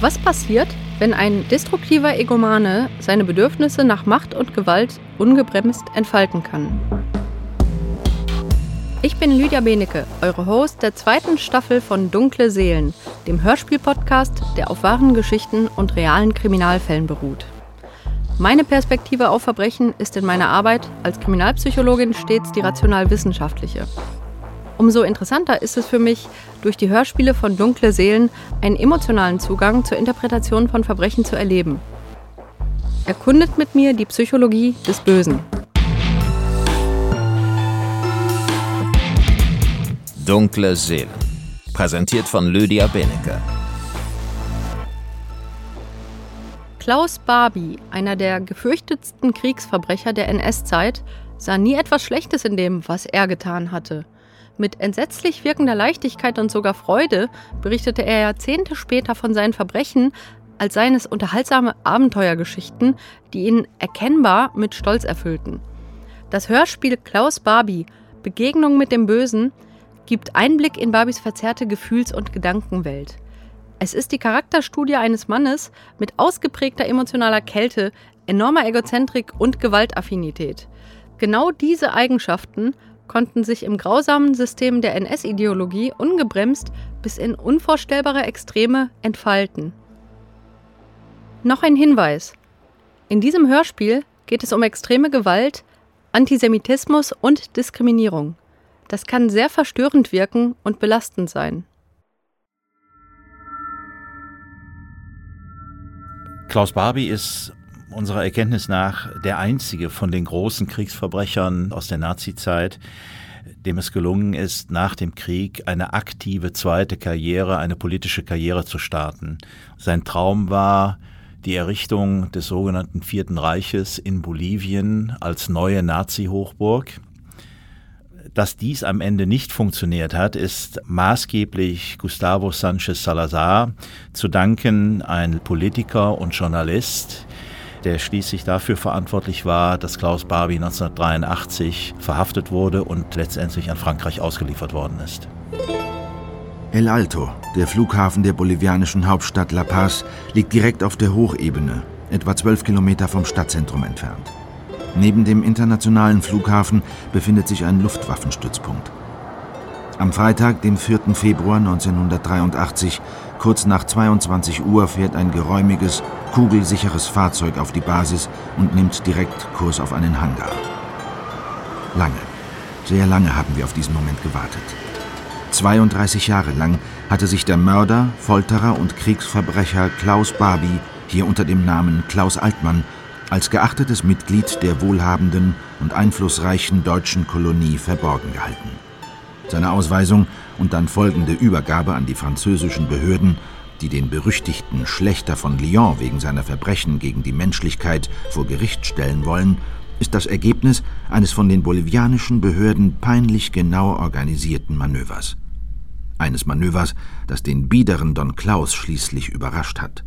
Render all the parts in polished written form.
Was passiert, wenn ein destruktiver Egomane seine Bedürfnisse nach Macht und Gewalt ungebremst entfalten kann? Ich bin Lydia Benecke, eure Host der 2. Staffel von Dunkle Seelen, dem Hörspiel-Podcast, der auf wahren Geschichten und realen Kriminalfällen beruht. Meine Perspektive auf Verbrechen ist in meiner Arbeit als Kriminalpsychologin stets die rational-wissenschaftliche. Umso interessanter ist es für mich, durch die Hörspiele von Dunkle Seelen einen emotionalen Zugang zur Interpretation von Verbrechen zu erleben. Erkundet mit mir die Psychologie des Bösen. Dunkle Seelen, präsentiert von Lydia Benecke. Klaus Barbie, einer der gefürchtetsten Kriegsverbrecher der NS-Zeit, sah nie etwas Schlechtes in dem, was er getan hatte. Mit entsetzlich wirkender Leichtigkeit und sogar Freude berichtete er Jahrzehnte später von seinen Verbrechen, als seien es unterhaltsame Abenteuergeschichten, die ihn erkennbar mit Stolz erfüllten. Das Hörspiel Klaus Barbie, Begegnung mit dem Bösen, gibt Einblick in Barbies verzerrte Gefühls- und Gedankenwelt. Es ist die Charakterstudie eines Mannes mit ausgeprägter emotionaler Kälte, enormer Egozentrik und Gewaltaffinität. Genau diese Eigenschaften konnten sich im grausamen System der NS-Ideologie ungebremst bis in unvorstellbare Extreme entfalten. Noch ein Hinweis: In diesem Hörspiel geht es um extreme Gewalt, Antisemitismus und Diskriminierung. Das kann sehr verstörend wirken und belastend sein. Klaus Barbie ist unserer Erkenntnis nach der einzige von den großen Kriegsverbrechern aus der Nazizeit, dem es gelungen ist, nach dem Krieg eine aktive zweite Karriere, eine politische Karriere zu starten. Sein Traum war die Errichtung des sogenannten Vierten Reiches in Bolivien als neue Nazi-Hochburg. Dass dies am Ende nicht funktioniert hat, ist maßgeblich Gustavo Sánchez Salazar zu danken, ein Politiker und Journalist, der schließlich dafür verantwortlich war, dass Klaus Barbie 1983 verhaftet wurde und letztendlich an Frankreich ausgeliefert worden ist. El Alto, der Flughafen der bolivianischen Hauptstadt La Paz, liegt direkt auf der Hochebene, etwa 12 Kilometer vom Stadtzentrum entfernt. Neben dem internationalen Flughafen befindet sich ein Luftwaffenstützpunkt. Am Freitag, dem 4. Februar 1983, kurz nach 22 Uhr, fährt ein geräumiges, kugelsicheres Fahrzeug auf die Basis und nimmt direkt Kurs auf einen Hangar. Lange, sehr lange haben wir auf diesen Moment gewartet. 32 Jahre lang hatte sich der Mörder, Folterer und Kriegsverbrecher Klaus Barbie hier unter dem Namen Klaus Altmann als geachtetes Mitglied der wohlhabenden und einflussreichen deutschen Kolonie verborgen gehalten. Seine Ausweisung und dann folgende Übergabe an die französischen Behörden, die den berüchtigten Schlächter von Lyon wegen seiner Verbrechen gegen die Menschlichkeit vor Gericht stellen wollen, ist das Ergebnis eines von den bolivianischen Behörden peinlich genau organisierten Manövers. Eines Manövers, das den biederen Don Klaus schließlich überrascht hat.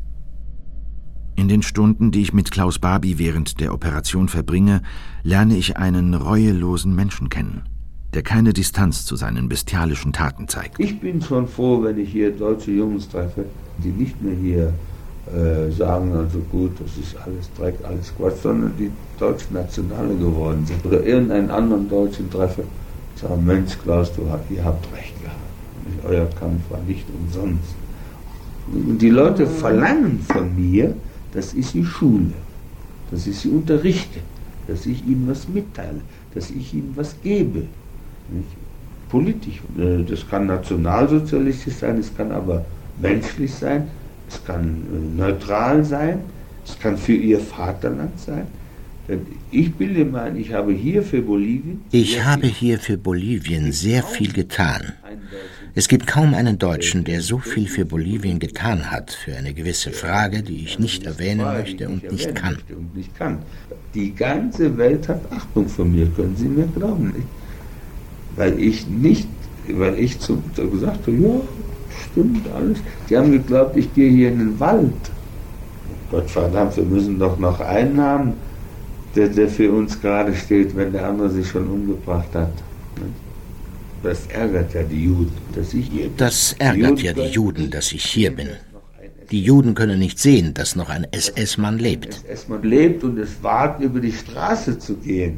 In den Stunden, die ich mit Klaus Barbie während der Operation verbringe, lerne ich einen reuelosen Menschen kennen, der keine Distanz zu seinen bestialischen Taten zeigt. Ich bin schon froh, wenn ich hier deutsche Jungs treffe, die nicht mehr hier sagen, also gut, das ist alles Dreck, alles Quatsch, sondern die Deutsch-Nationale geworden sind. Oder irgendeinen anderen Deutschen treffe, sagen, Mensch Klaus, ihr habt recht gehabt. Euer Kampf war nicht umsonst. Und die Leute verlangen von mir, dass ich sie schule, dass ich sie unterrichte, dass ich ihnen was mitteile, dass ich ihnen was gebe. Nicht? Politisch. Das kann nationalsozialistisch sein, es kann aber menschlich sein, es kann neutral sein, es kann für ihr Vaterland sein. Ich bilde mir ein, ich habe hier für Bolivien sehr viel getan. Es gibt kaum einen Deutschen, der so viel für Bolivien getan hat, für eine gewisse Frage, die ich nicht erwähnen möchte und nicht kann. Die ganze Welt hat Achtung vor mir, können Sie mir glauben, nicht? Weil ich gesagt habe, ja, stimmt alles. Die haben geglaubt, ich gehe hier in den Wald. Gottverdammt, wir müssen doch noch einen haben, der für uns gerade steht, wenn der andere sich schon umgebracht hat. Das ärgert ja die Juden, dass ich hier bin. Das ärgert ja die Juden, dass ich hier bin. Die Juden können nicht sehen, dass noch ein SS-Mann lebt. Ein SS-Mann lebt und es wagt, über die Straße zu gehen.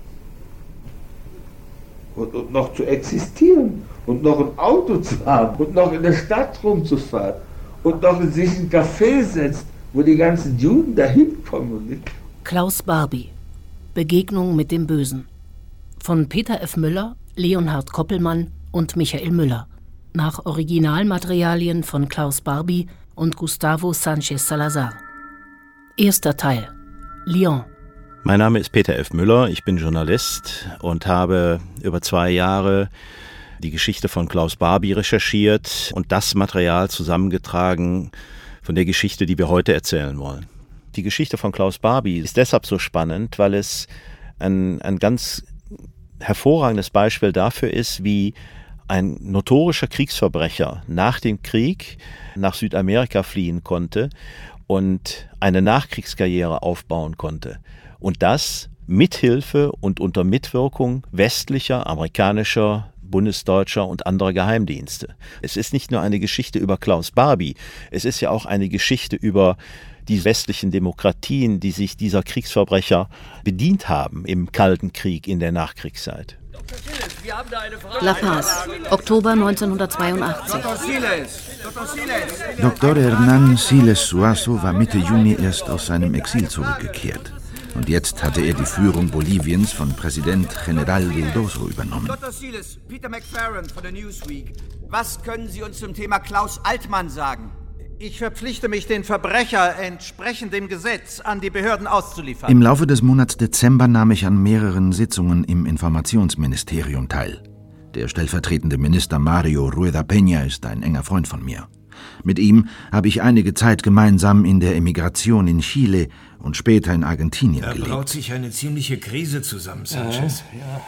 Und noch zu existieren. Und noch ein Auto zu haben. Und noch in der Stadt rumzufahren. Und noch in sich ein Café setzt, wo die ganzen Juden dahin kommen. Klaus Barbie. Begegnung mit dem Bösen. Von Peter F. Müller, Leonhard Koppelmann und Michael Müller. Nach Originalmaterialien von Klaus Barbie und Gustavo Sánchez Salazar. Erster Teil. Lyon. Mein Name ist Peter F. Müller, ich bin Journalist und habe über 2 Jahre die Geschichte von Klaus Barbie recherchiert und das Material zusammengetragen von der Geschichte, die wir heute erzählen wollen. Die Geschichte von Klaus Barbie ist deshalb so spannend, weil es ein ganz hervorragendes Beispiel dafür ist, wie ein notorischer Kriegsverbrecher nach dem Krieg nach Südamerika fliehen konnte und eine Nachkriegskarriere aufbauen konnte. Und das mithilfe und unter Mitwirkung westlicher, amerikanischer, bundesdeutscher und anderer Geheimdienste. Es ist nicht nur eine Geschichte über Klaus Barbie, es ist ja auch eine Geschichte über die westlichen Demokratien, die sich dieser Kriegsverbrecher bedient haben im Kalten Krieg in der Nachkriegszeit. La Paz, Oktober 1982. Dr. Hernán Siles Suazo war Mitte Juni erst aus seinem Exil zurückgekehrt. Und jetzt hatte er die Führung Boliviens von Präsident General Vildoso übernommen. Dr. Siles, Peter McFerrin von der Newsweek. Was können Sie uns zum Thema Klaus Altmann sagen? Ich verpflichte mich, den Verbrecher entsprechend dem Gesetz an die Behörden auszuliefern. Im Laufe des Monats Dezember nahm ich an mehreren Sitzungen im Informationsministerium teil. Der stellvertretende Minister Mario Rueda Peña ist ein enger Freund von mir. Mit ihm habe ich einige Zeit gemeinsam in der Emigration in Chile und später in Argentinien gelebt. Da braut sich eine ziemliche Krise zusammen, Sanchez.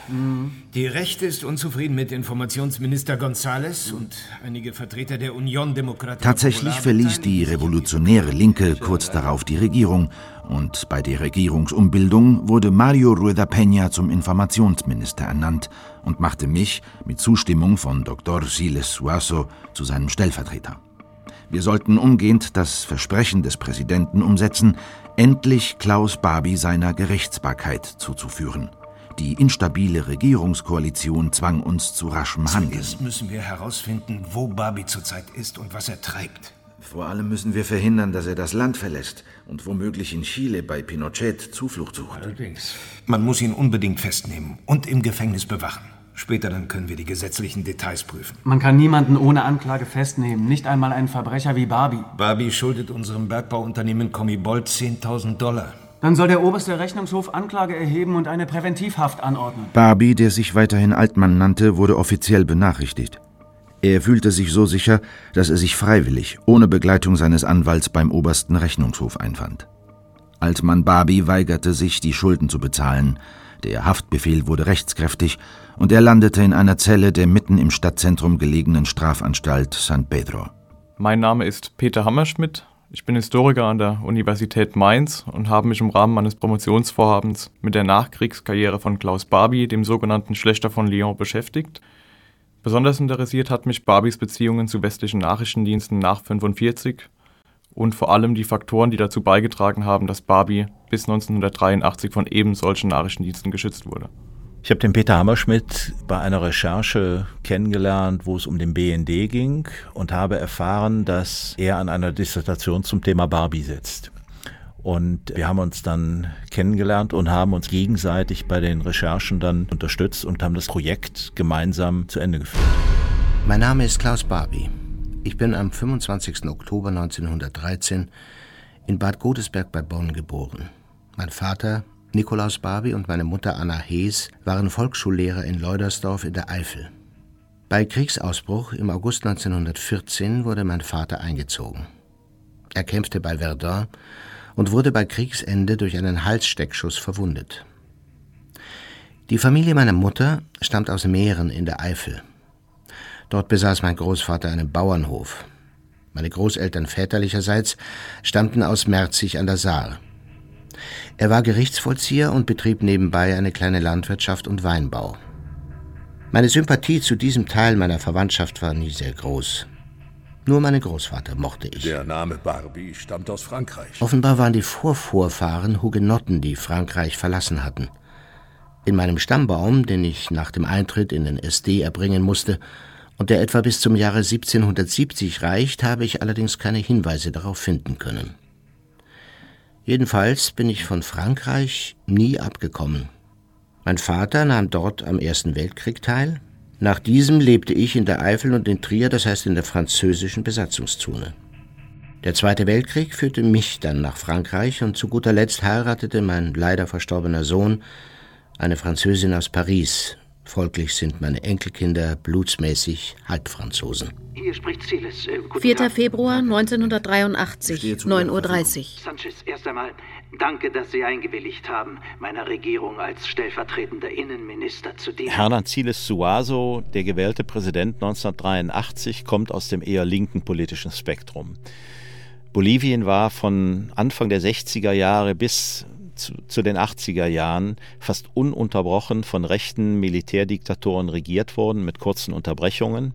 Die Rechte ist unzufrieden mit Informationsminister González und einige Vertreter der Unión Democrática. Tatsächlich verließ die revolutionäre Linke kurz darauf die Regierung und bei der Regierungsumbildung wurde Mario Rueda Peña zum Informationsminister ernannt und machte mich mit Zustimmung von Dr. Siles Suazo zu seinem Stellvertreter. Wir sollten umgehend das Versprechen des Präsidenten umsetzen, endlich Klaus Barbie seiner Gerichtsbarkeit zuzuführen. Die instabile Regierungskoalition zwang uns zu raschem Handeln. Zuerst müssen wir herausfinden, wo Barbie zurzeit ist und was er treibt. Vor allem müssen wir verhindern, dass er das Land verlässt und womöglich in Chile bei Pinochet Zuflucht sucht. Allerdings. Man muss ihn unbedingt festnehmen und im Gefängnis bewachen. Später dann können wir die gesetzlichen Details prüfen. Man kann niemanden ohne Anklage festnehmen, nicht einmal einen Verbrecher wie Barbie. Barbie schuldet unserem Bergbauunternehmen Comibold $10.000. Dann soll der oberste Rechnungshof Anklage erheben und eine Präventivhaft anordnen. Barbie, der sich weiterhin Altmann nannte, wurde offiziell benachrichtigt. Er fühlte sich so sicher, dass er sich freiwillig, ohne Begleitung seines Anwalts beim obersten Rechnungshof einfand. Altmann Barbie weigerte sich, die Schulden zu bezahlen. Der Haftbefehl wurde rechtskräftig und er landete in einer Zelle der mitten im Stadtzentrum gelegenen Strafanstalt San Pedro. Mein Name ist Peter Hammerschmidt. Ich bin Historiker an der Universität Mainz und habe mich im Rahmen meines Promotionsvorhabens mit der Nachkriegskarriere von Klaus Barbie, dem sogenannten Schlächter von Lyon, beschäftigt. Besonders interessiert hat mich Barbies Beziehungen zu westlichen Nachrichtendiensten nach 1945 und vor allem die Faktoren, die dazu beigetragen haben, dass Barbie bis 1983 von eben solchen Nachrichtendiensten geschützt wurde. Ich habe den Peter Hammerschmidt bei einer Recherche kennengelernt, wo es um den BND ging und habe erfahren, dass er an einer Dissertation zum Thema Barbie sitzt. Und wir haben uns dann kennengelernt und haben uns gegenseitig bei den Recherchen dann unterstützt und haben das Projekt gemeinsam zu Ende geführt. Mein Name ist Klaus Barbie. Ich bin am 25. Oktober 1913 in Bad Godesberg bei Bonn geboren. Mein Vater, Nikolaus Barbie, und meine Mutter Anna Hees waren Volksschullehrer in Leudersdorf in der Eifel. Bei Kriegsausbruch im August 1914 wurde mein Vater eingezogen. Er kämpfte bei Verdun und wurde bei Kriegsende durch einen Halssteckschuss verwundet. Die Familie meiner Mutter stammt aus Mähren in der Eifel. Dort besaß mein Großvater einen Bauernhof. Meine Großeltern väterlicherseits stammten aus Merzig an der Saar. Er war Gerichtsvollzieher und betrieb nebenbei eine kleine Landwirtschaft und Weinbau. Meine Sympathie zu diesem Teil meiner Verwandtschaft war nie sehr groß. Nur meinen Großvater mochte ich. Der Name Barbie stammt aus Frankreich. Offenbar waren die Vorvorfahren Hugenotten, die Frankreich verlassen hatten. In meinem Stammbaum, den ich nach dem Eintritt in den SD erbringen musste und der etwa bis zum Jahre 1770 reicht, habe ich allerdings keine Hinweise darauf finden können. Jedenfalls bin ich von Frankreich nie abgekommen. Mein Vater nahm dort am Ersten Weltkrieg teil. Nach diesem lebte ich in der Eifel und in Trier, das heißt in der französischen Besatzungszone. Der Zweite Weltkrieg führte mich dann nach Frankreich und zu guter Letzt heiratete mein leider verstorbener Sohn eine Französin aus Paris. Folglich sind meine Enkelkinder blutsmäßig Halbfranzosen. Hier spricht Siles. 4. Februar 1983, 9:30 Uhr. Sanchez, erst einmal danke, dass Sie eingewilligt haben, meiner Regierung als stellvertretender Innenminister zu dienen. Hernan Siles Suazo, der gewählte Präsident 1983, kommt aus dem eher linken politischen Spektrum. Bolivien war von Anfang der 60er Jahre bis zu den 80er Jahren fast ununterbrochen von rechten Militärdiktatoren regiert worden, mit kurzen Unterbrechungen.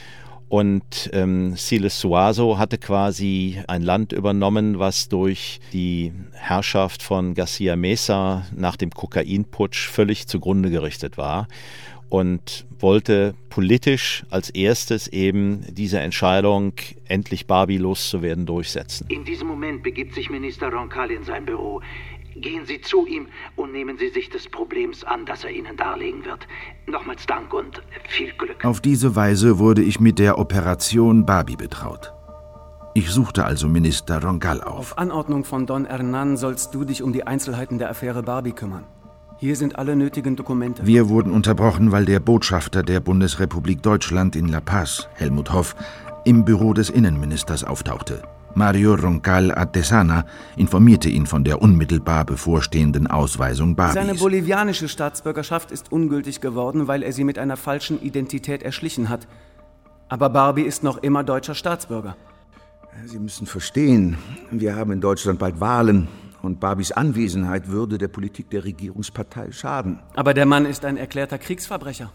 Und Siles Suazo hatte quasi ein Land übernommen, was durch die Herrschaft von Garcia Mesa nach dem Kokainputsch völlig zugrunde gerichtet war. Und wollte politisch als erstes eben diese Entscheidung, endlich Barbie loszuwerden, durchsetzen. In diesem Moment begibt sich Minister Roncal in sein Büro. Gehen Sie zu ihm und nehmen Sie sich des Problems an, das er Ihnen darlegen wird. Nochmals Dank und viel Glück. Auf diese Weise wurde ich mit der Operation Barbie betraut. Ich suchte also Minister Roncal auf. Auf Anordnung von Don Hernán sollst du dich um die Einzelheiten der Affäre Barbie kümmern. Hier sind alle nötigen Dokumente. Wir wurden unterbrochen, weil der Botschafter der Bundesrepublik Deutschland in La Paz, Helmut Hoff, im Büro des Innenministers auftauchte. Mario Roncal Artesana informierte ihn von der unmittelbar bevorstehenden Ausweisung Barbies. Seine bolivianische Staatsbürgerschaft ist ungültig geworden, weil er sie mit einer falschen Identität erschlichen hat. Aber Barbie ist noch immer deutscher Staatsbürger. Sie müssen verstehen, wir haben in Deutschland bald Wahlen und Barbies Anwesenheit würde der Politik der Regierungspartei schaden. Aber der Mann ist ein erklärter Kriegsverbrecher.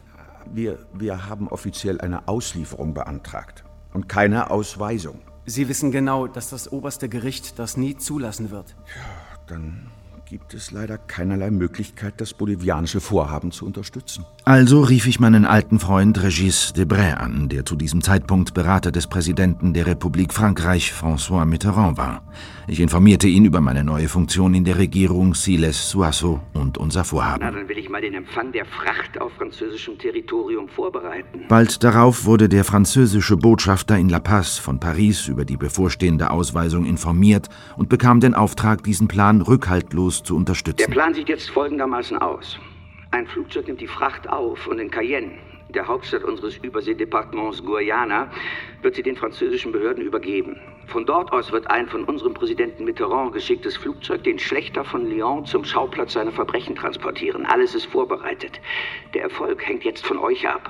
Wir haben offiziell eine Auslieferung beantragt und keine Ausweisung. Sie wissen genau, dass das oberste Gericht das nie zulassen wird. Ja, dann gibt es leider keinerlei Möglichkeit, das bolivianische Vorhaben zu unterstützen. Also rief ich meinen alten Freund Régis Debray an, der zu diesem Zeitpunkt Berater des Präsidenten der Republik Frankreich, François Mitterrand, war. Ich informierte ihn über meine neue Funktion in der Regierung, Siles Suazo und unser Vorhaben. Na, dann will ich mal den Empfang der Fracht auf französischem Territorium vorbereiten. Bald darauf wurde der französische Botschafter in La Paz von Paris über die bevorstehende Ausweisung informiert und bekam den Auftrag, diesen Plan rückhaltlos zu unterstützen. Der Plan sieht jetzt folgendermaßen aus. Ein Flugzeug nimmt die Fracht auf und in Cayenne, der Hauptstadt unseres Überseedepartements Guyana, wird sie den französischen Behörden übergeben. Von dort aus wird ein von unserem Präsidenten Mitterrand geschicktes Flugzeug den Schlächter von Lyon zum Schauplatz seiner Verbrechen transportieren. Alles ist vorbereitet. Der Erfolg hängt jetzt von euch ab.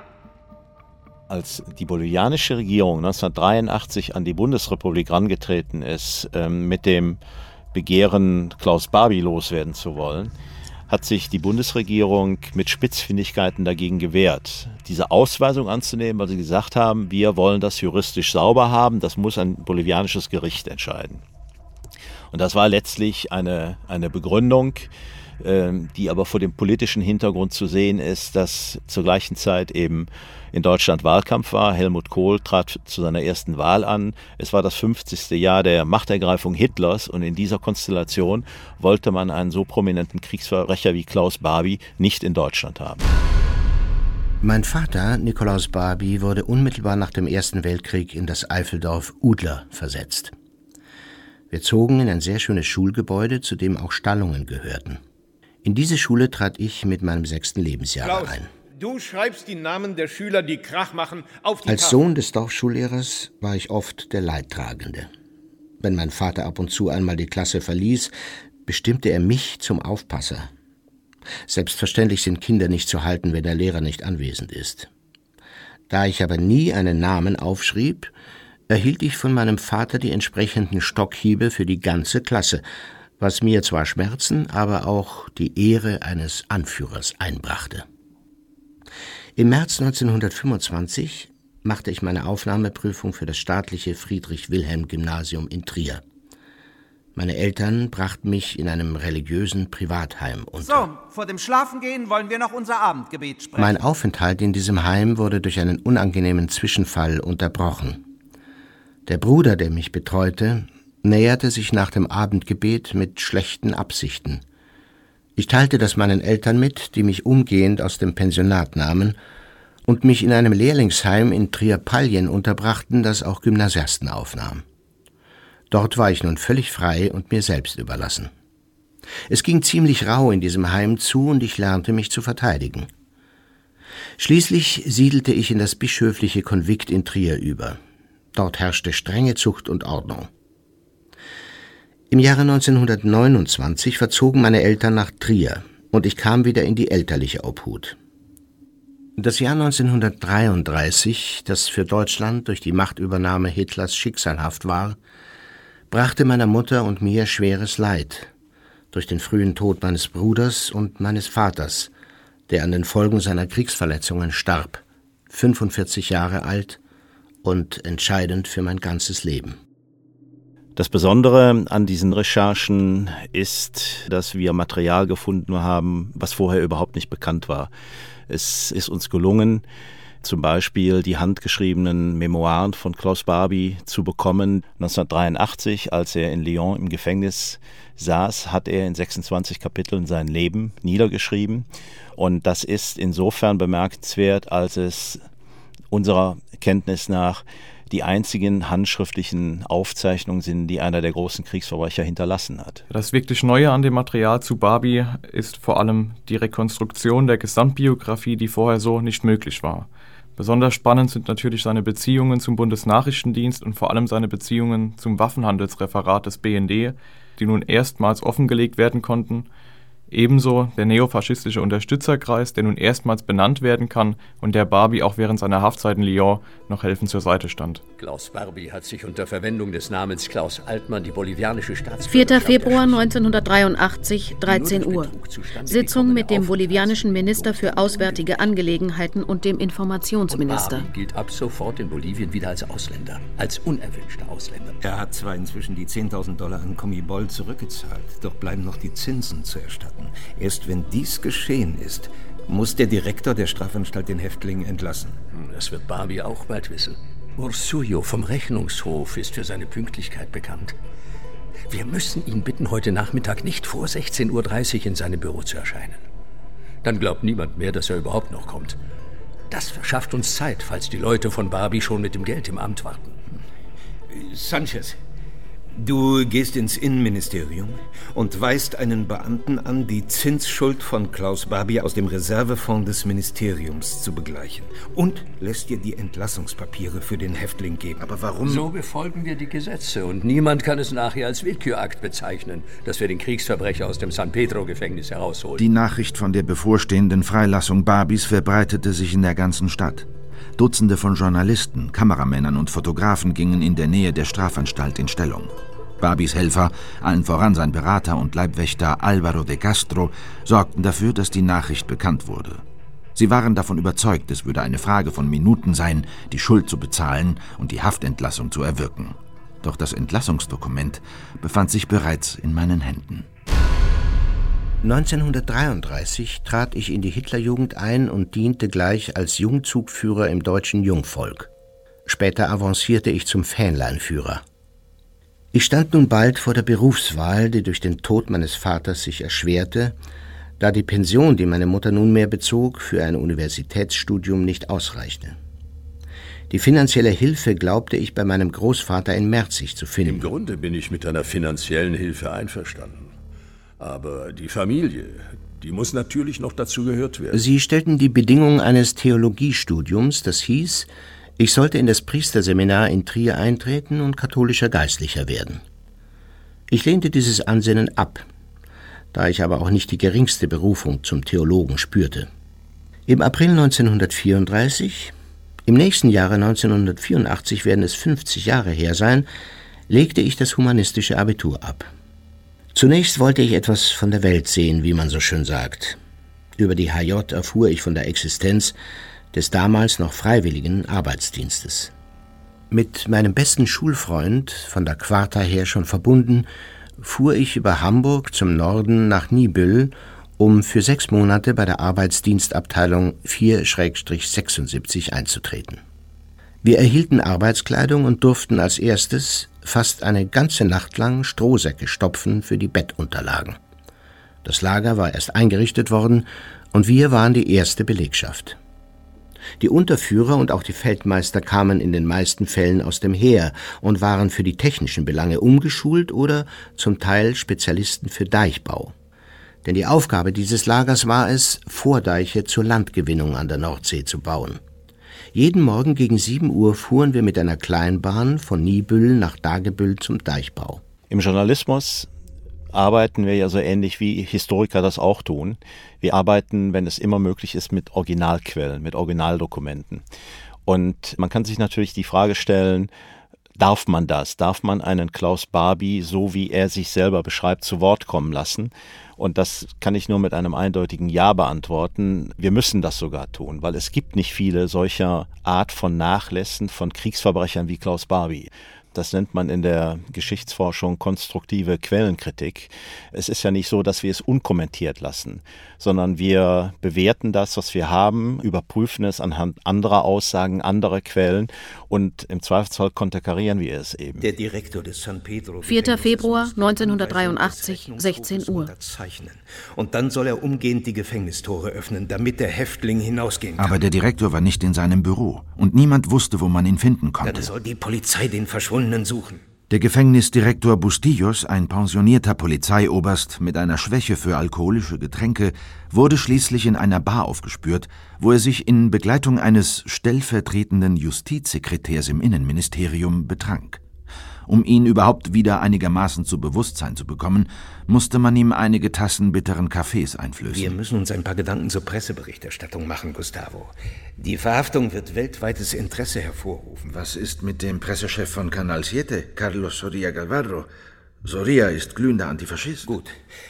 Als die bolivianische Regierung 1983 an die Bundesrepublik herangetreten ist, mit dem Begehren, Klaus Barbie loswerden zu wollen, hat sich die Bundesregierung mit Spitzfindigkeiten dagegen gewehrt, diese Ausweisung anzunehmen, weil sie gesagt haben, wir wollen das juristisch sauber haben, das muss ein bolivianisches Gericht entscheiden. Und das war letztlich eine Begründung, die aber vor dem politischen Hintergrund zu sehen ist, dass zur gleichen Zeit eben in Deutschland Wahlkampf war. Helmut Kohl trat zu seiner ersten Wahl an. Es war das 50. Jahr der Machtergreifung Hitlers und in dieser Konstellation wollte man einen so prominenten Kriegsverbrecher wie Klaus Barbie nicht in Deutschland haben. Mein Vater, Nikolaus Barbie, wurde unmittelbar nach dem Ersten Weltkrieg in das Eifeldorf Udler versetzt. Wir zogen in ein sehr schönes Schulgebäude, zu dem auch Stallungen gehörten. In diese Schule trat ich mit meinem 6. Lebensjahr Klaus, ein. Du schreibst die Namen der Schüler, die Krach machen, auf die Als Tafel. Sohn des Dorfschullehrers war ich oft der Leidtragende. Wenn mein Vater ab und zu einmal die Klasse verließ, bestimmte er mich zum Aufpasser. Selbstverständlich sind Kinder nicht zu halten, wenn der Lehrer nicht anwesend ist. Da ich aber nie einen Namen aufschrieb, erhielt ich von meinem Vater die entsprechenden Stockhiebe für die ganze Klasse, was mir zwar Schmerzen, aber auch die Ehre eines Anführers einbrachte. Im März 1925, machte ich meine Aufnahmeprüfung für das staatliche Friedrich-Wilhelm-Gymnasium in Trier. Meine Eltern brachten mich in einem religiösen Privatheim unter. So, vor dem Schlafengehen wollen wir noch unser Abendgebet sprechen. Mein Aufenthalt in diesem Heim wurde durch einen unangenehmen Zwischenfall unterbrochen. Der Bruder, der mich betreute, näherte sich nach dem Abendgebet mit schlechten Absichten. Ich teilte das meinen Eltern mit, die mich umgehend aus dem Pensionat nahmen und mich in einem Lehrlingsheim in Trier-Pallien unterbrachten, das auch Gymnasiasten aufnahm. Dort war ich nun völlig frei und mir selbst überlassen. Es ging ziemlich rau in diesem Heim zu und ich lernte mich zu verteidigen. Schließlich siedelte ich in das bischöfliche Konvikt in Trier über. Dort herrschte strenge Zucht und Ordnung. Im Jahre 1929 verzogen meine Eltern nach Trier und ich kam wieder in die elterliche Obhut. Das Jahr 1933, das für Deutschland durch die Machtübernahme Hitlers schicksalhaft war, brachte meiner Mutter und mir schweres Leid durch den frühen Tod meines Bruders und meines Vaters, der an den Folgen seiner Kriegsverletzungen starb, 45 Jahre alt und entscheidend für mein ganzes Leben. Das Besondere an diesen Recherchen ist, dass wir Material gefunden haben, was vorher überhaupt nicht bekannt war. Es ist uns gelungen, zum Beispiel die handgeschriebenen Memoiren von Klaus Barbie zu bekommen. 1983, als er in Lyon im Gefängnis saß, hat er in 26 Kapiteln sein Leben niedergeschrieben. Und das ist insofern bemerkenswert, als es unserer Kenntnis nach die einzigen handschriftlichen Aufzeichnungen sind, die einer der großen Kriegsverbrecher hinterlassen hat. Das wirklich Neue an dem Material zu Barbie ist vor allem die Rekonstruktion der Gesamtbiografie, die vorher so nicht möglich war. Besonders spannend sind natürlich seine Beziehungen zum Bundesnachrichtendienst und vor allem seine Beziehungen zum Waffenhandelsreferat des BND, die nun erstmals offengelegt werden konnten. Ebenso der neofaschistische Unterstützerkreis, der nun erstmals benannt werden kann und der Barbie auch während seiner Haftzeit in Lyon noch helfend zur Seite stand. Klaus Barbie hat sich unter Verwendung des Namens Klaus Altmann die bolivianische Staatsbürgerschaft 4. Februar 1983, 13 Uhr. Sitzung mit dem bolivianischen Minister für Auswärtige Angelegenheiten und dem Informationsminister. Barbie gilt ab sofort in Bolivien wieder als Ausländer, als unerwünschter Ausländer. Er hat zwar inzwischen die $10.000 an Comibol zurückgezahlt, doch bleiben noch die Zinsen zu erstatten. Erst wenn dies geschehen ist, muss der Direktor der Strafanstalt den Häftling entlassen. Das wird Barbie auch bald wissen. Ursullo vom Rechnungshof ist für seine Pünktlichkeit bekannt. Wir müssen ihn bitten, heute Nachmittag nicht vor 16:30 Uhr in seinem Büro zu erscheinen. Dann glaubt niemand mehr, dass er überhaupt noch kommt. Das verschafft uns Zeit, falls die Leute von Barbie schon mit dem Geld im Amt warten. Sanchez, du gehst ins Innenministerium und weist einen Beamten an, die Zinsschuld von Klaus Barbie aus dem Reservefonds des Ministeriums zu begleichen und lässt dir die Entlassungspapiere für den Häftling geben. Aber warum? So befolgen wir die Gesetze und niemand kann es nachher als Willkürakt bezeichnen, dass wir den Kriegsverbrecher aus dem San Pedro-Gefängnis herausholen. Die Nachricht von der bevorstehenden Freilassung Barbies verbreitete sich in der ganzen Stadt. Dutzende von Journalisten, Kameramännern und Fotografen gingen in der Nähe der Strafanstalt in Stellung. Barbies Helfer, allen voran sein Berater und Leibwächter Álvaro de Castro, sorgten dafür, dass die Nachricht bekannt wurde. Sie waren davon überzeugt, es würde eine Frage von Minuten sein, die Schuld zu bezahlen und die Haftentlassung zu erwirken. Doch das Entlassungsdokument befand sich bereits in meinen Händen. 1933 trat ich in die Hitlerjugend ein und diente gleich als Jungzugführer im deutschen Jungvolk. Später avancierte ich zum Fähnleinführer. Ich stand nun bald vor der Berufswahl, die durch den Tod meines Vaters sich erschwerte, da die Pension, die meine Mutter nunmehr bezog, für ein Universitätsstudium nicht ausreichte. Die finanzielle Hilfe glaubte ich bei meinem Großvater in Merzig zu finden. Im Grunde bin ich mit einer finanziellen Hilfe einverstanden. Aber die Familie, die muss natürlich noch dazu gehört werden. Sie stellten die Bedingung eines Theologiestudiums, das hieß, ich sollte in das Priesterseminar in Trier eintreten und katholischer Geistlicher werden. Ich lehnte dieses Ansinnen ab, da ich aber auch nicht die geringste Berufung zum Theologen spürte. Im April 1934, im nächsten Jahre 1984 werden es 50 Jahre her sein, legte ich das humanistische Abitur ab. Zunächst wollte ich etwas von der Welt sehen, wie man so schön sagt. Über die HJ erfuhr ich von der Existenz des damals noch freiwilligen Arbeitsdienstes. Mit meinem besten Schulfreund, von der Quarta her schon verbunden, fuhr ich über Hamburg zum Norden nach Niebüll, um für 6 Monate bei der Arbeitsdienstabteilung 4/76 einzutreten. Wir erhielten Arbeitskleidung und durften als erstes fast eine ganze Nacht lang Strohsäcke stopfen für die Bettunterlagen. Das Lager war erst eingerichtet worden und wir waren die erste Belegschaft. Die Unterführer und auch die Feldmeister kamen in den meisten Fällen aus dem Heer und waren für die technischen Belange umgeschult oder zum Teil Spezialisten für Deichbau. Denn die Aufgabe dieses Lagers war es, Vordeiche zur Landgewinnung an der Nordsee zu bauen. Jeden Morgen gegen 7 Uhr fuhren wir mit einer Kleinbahn von Niebüll nach Dagebüll zum Deichbau. Im Journalismus arbeiten wir ja so ähnlich wie Historiker das auch tun. Wir arbeiten, wenn es immer möglich ist, mit Originalquellen, mit Originaldokumenten. Und man kann sich natürlich die Frage stellen, darf man das? Darf man einen Klaus Barbie, so wie er sich selber beschreibt, zu Wort kommen lassen? Und das kann ich nur mit einem eindeutigen Ja beantworten. Wir müssen das sogar tun, weil es gibt nicht viele solcher Art von Nachlässen von Kriegsverbrechern wie Klaus Barbie. Das nennt man in der Geschichtsforschung konstruktive Quellenkritik. Es ist ja nicht so, dass wir es unkommentiert lassen, sondern wir bewerten das, was wir haben, überprüfen es anhand anderer Aussagen, anderer Quellen und im Zweifelsfall konterkarieren wir es eben. Der Direktor des San Pedro 4. Februar 1983, 16 Uhr. Und dann soll er umgehend die Gefängnistore öffnen, damit der Häftling hinausgehen kann. Aber der Direktor war nicht in seinem Büro und niemand wusste, wo man ihn finden konnte. Dann soll die Polizei den Verschwundenen suchen. Der Gefängnisdirektor Bustillos, ein pensionierter Polizeioberst mit einer Schwäche für alkoholische Getränke, wurde schließlich in einer Bar aufgespürt, wo er sich in Begleitung eines stellvertretenden Justizsekretärs im Innenministerium betrank. Um ihn überhaupt wieder einigermaßen zu Bewusstsein zu bekommen, musste man ihm einige Tassen bitteren Kaffees einflößen. Wir müssen uns ein paar Gedanken zur Presseberichterstattung machen, Gustavo. Die Verhaftung wird weltweites Interesse hervorrufen. Was ist mit dem Pressechef von Canal 7, Carlos Soria Galvarro? Soria ist glühender Antifaschist. Gut.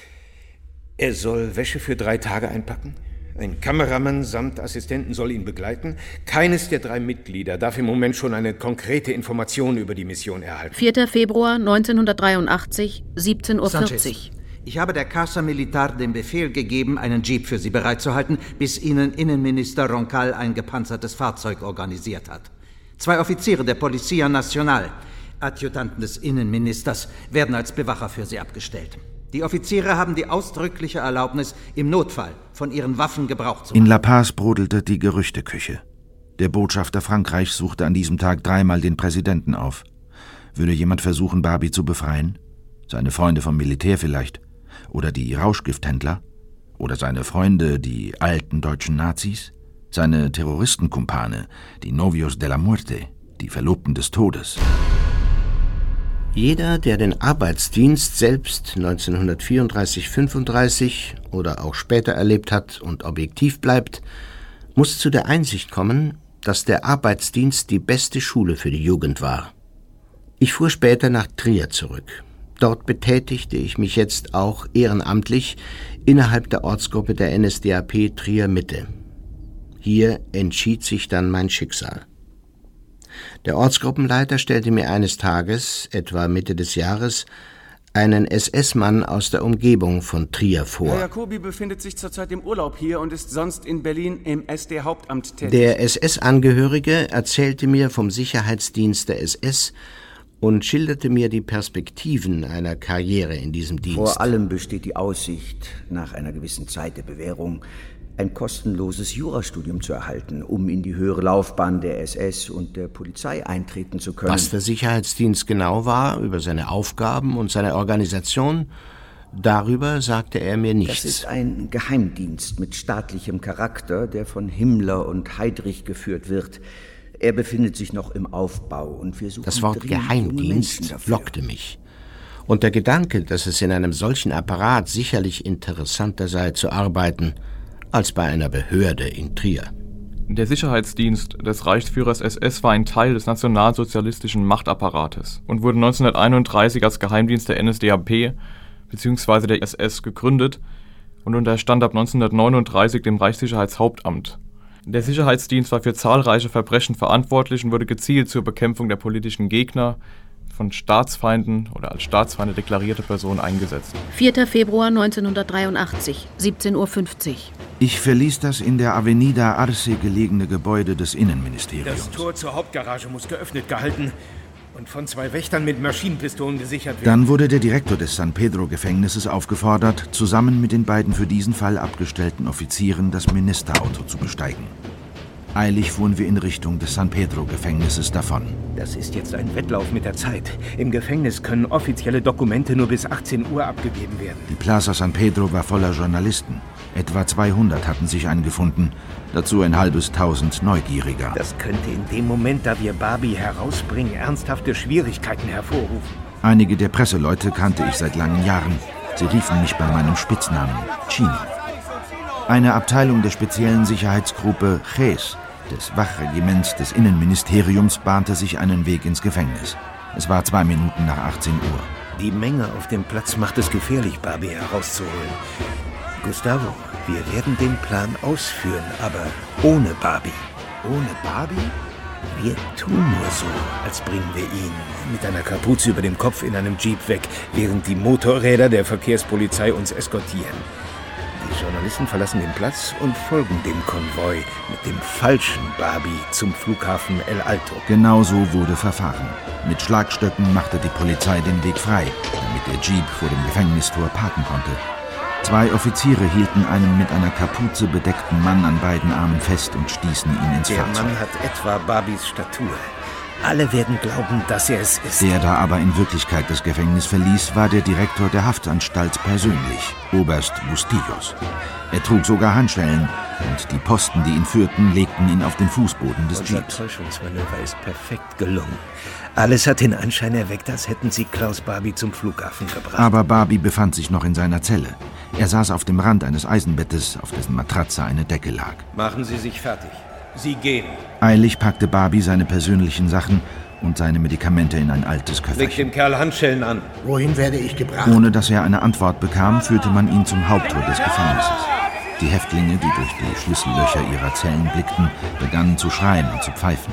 Er soll Wäsche für 3 Tage einpacken. Ein Kameramann samt Assistenten soll ihn begleiten. Keines der 3 Mitglieder darf im Moment schon eine konkrete Information über die Mission erhalten. 4. Februar 1983, 17:40 Uhr. Sanchez, ich habe der Casa Militar den Befehl gegeben, einen Jeep für Sie bereitzuhalten, bis Ihnen Innenminister Roncal ein gepanzertes Fahrzeug organisiert hat. 2 Offiziere der Policía Nacional, Adjutanten des Innenministers, werden als Bewacher für Sie abgestellt. Die Offiziere haben die ausdrückliche Erlaubnis, im Notfall von ihren Waffen Gebrauch zu machen. In La Paz brodelte die Gerüchteküche. Der Botschafter Frankreichs suchte an diesem Tag 3-mal den Präsidenten auf. Würde jemand versuchen, Barbie zu befreien? Seine Freunde vom Militär vielleicht? Oder die Rauschgifthändler? Oder seine Freunde, die alten deutschen Nazis? Seine Terroristenkumpane, die Novios de la Muerte, die Verlobten des Todes? Jeder, der den Arbeitsdienst selbst 1934/35 oder auch später erlebt hat und objektiv bleibt, muss zu der Einsicht kommen, dass der Arbeitsdienst die beste Schule für die Jugend war. Ich fuhr später nach Trier zurück. Dort betätigte ich mich jetzt auch ehrenamtlich innerhalb der Ortsgruppe der NSDAP Trier Mitte. Hier entschied sich dann mein Schicksal. Der Ortsgruppenleiter stellte mir eines Tages, etwa Mitte des Jahres, einen SS-Mann aus der Umgebung von Trier vor. Herr Jacobi befindet sich zurzeit im Urlaub hier und ist sonst in Berlin im SD-Hauptamt tätig. Der SS-Angehörige erzählte mir vom Sicherheitsdienst der SS und schilderte mir die Perspektiven einer Karriere in diesem Dienst. Vor allem besteht die Aussicht, nach einer gewissen Zeit der Bewährung ein kostenloses Jurastudium zu erhalten, um in die höhere Laufbahn der SS und der Polizei eintreten zu können. Was der Sicherheitsdienst genau war, über seine Aufgaben und seine Organisation, darüber sagte er mir nichts. Das ist ein Geheimdienst mit staatlichem Charakter, der von Himmler und Heydrich geführt wird. Er befindet sich noch im Aufbau und wir suchen das Wort Geheimdienst lockte mich. Und der Gedanke, dass es in einem solchen Apparat sicherlich interessanter sei zu arbeiten, als bei einer Behörde in Trier. Der Sicherheitsdienst des Reichsführers SS war ein Teil des nationalsozialistischen Machtapparates und wurde 1931 als Geheimdienst der NSDAP bzw. der SS gegründet und unterstand ab 1939 dem Reichssicherheitshauptamt. Der Sicherheitsdienst war für zahlreiche Verbrechen verantwortlich und wurde gezielt zur Bekämpfung der politischen Gegner von Staatsfeinden oder als Staatsfeinde deklarierte Personen eingesetzt. 4. Februar 1983, 17:50 Uhr. Ich verließ das in der Avenida Arce gelegene Gebäude des Innenministeriums. Das Tor zur Hauptgarage muss geöffnet gehalten und von 2 Wächtern mit Maschinenpistolen gesichert werden. Dann wurde der Direktor des San Pedro-Gefängnisses aufgefordert, zusammen mit den beiden für diesen Fall abgestellten Offizieren das Ministerauto zu besteigen. Eilig fuhren wir in Richtung des San Pedro-Gefängnisses davon. Das ist jetzt ein Wettlauf mit der Zeit. Im Gefängnis können offizielle Dokumente nur bis 18 Uhr abgegeben werden. Die Plaza San Pedro war voller Journalisten. Etwa 200 hatten sich eingefunden, dazu ein halbes Tausend Neugieriger. Das könnte in dem Moment, da wir Barbie herausbringen, ernsthafte Schwierigkeiten hervorrufen. Einige der Presseleute kannte ich seit langen Jahren. Sie riefen mich bei meinem Spitznamen Chino. Eine Abteilung der speziellen Sicherheitsgruppe GES des Wachregiments des Innenministeriums bahnte sich einen Weg ins Gefängnis. Es war 2 Minuten nach 18 Uhr. Die Menge auf dem Platz macht es gefährlich, Barbie herauszuholen. Gustavo, wir werden den Plan ausführen, aber ohne Barbie. Ohne Barbie? Wir tun nur so, als bringen wir ihn mit einer Kapuze über dem Kopf in einem Jeep weg, während die Motorräder der Verkehrspolizei uns eskortieren. Die Journalisten verlassen den Platz und folgen dem Konvoi mit dem falschen Barbie zum Flughafen El Alto. Genau so wurde verfahren. Mit Schlagstöcken machte die Polizei den Weg frei, damit der Jeep vor dem Gefängnistor parken konnte. 2 Offiziere hielten einen mit einer Kapuze bedeckten Mann an beiden Armen fest und stießen ihn ins Fahrzeug. Der Mann hat etwa Barbies Statur. Alle werden glauben, dass er es ist. Der da aber in Wirklichkeit das Gefängnis verließ, war der Direktor der Haftanstalt persönlich, Oberst Bustillos. Er trug sogar Handschellen und die Posten, die ihn führten, legten ihn auf den Fußboden des Unser Jeeps. Täuschungsmanöver ist perfekt gelungen. Alles hat den Anschein erweckt, als hätten sie Klaus Barbie zum Flughafen gebracht. Aber Barbie befand sich noch in seiner Zelle. Er saß auf dem Rand eines Eisenbettes, auf dessen Matratze eine Decke lag. Machen Sie sich fertig. Sie gehen. Eilig packte Barbie seine persönlichen Sachen und seine Medikamente in ein altes Köfferchen. Leg dem Kerl Handschellen an. Wohin werde ich gebracht? Ohne dass er eine Antwort bekam, führte man ihn zum Haupttor des Gefängnisses. Die Häftlinge, die durch die Schlüssellöcher ihrer Zellen blickten, begannen zu schreien und zu pfeifen.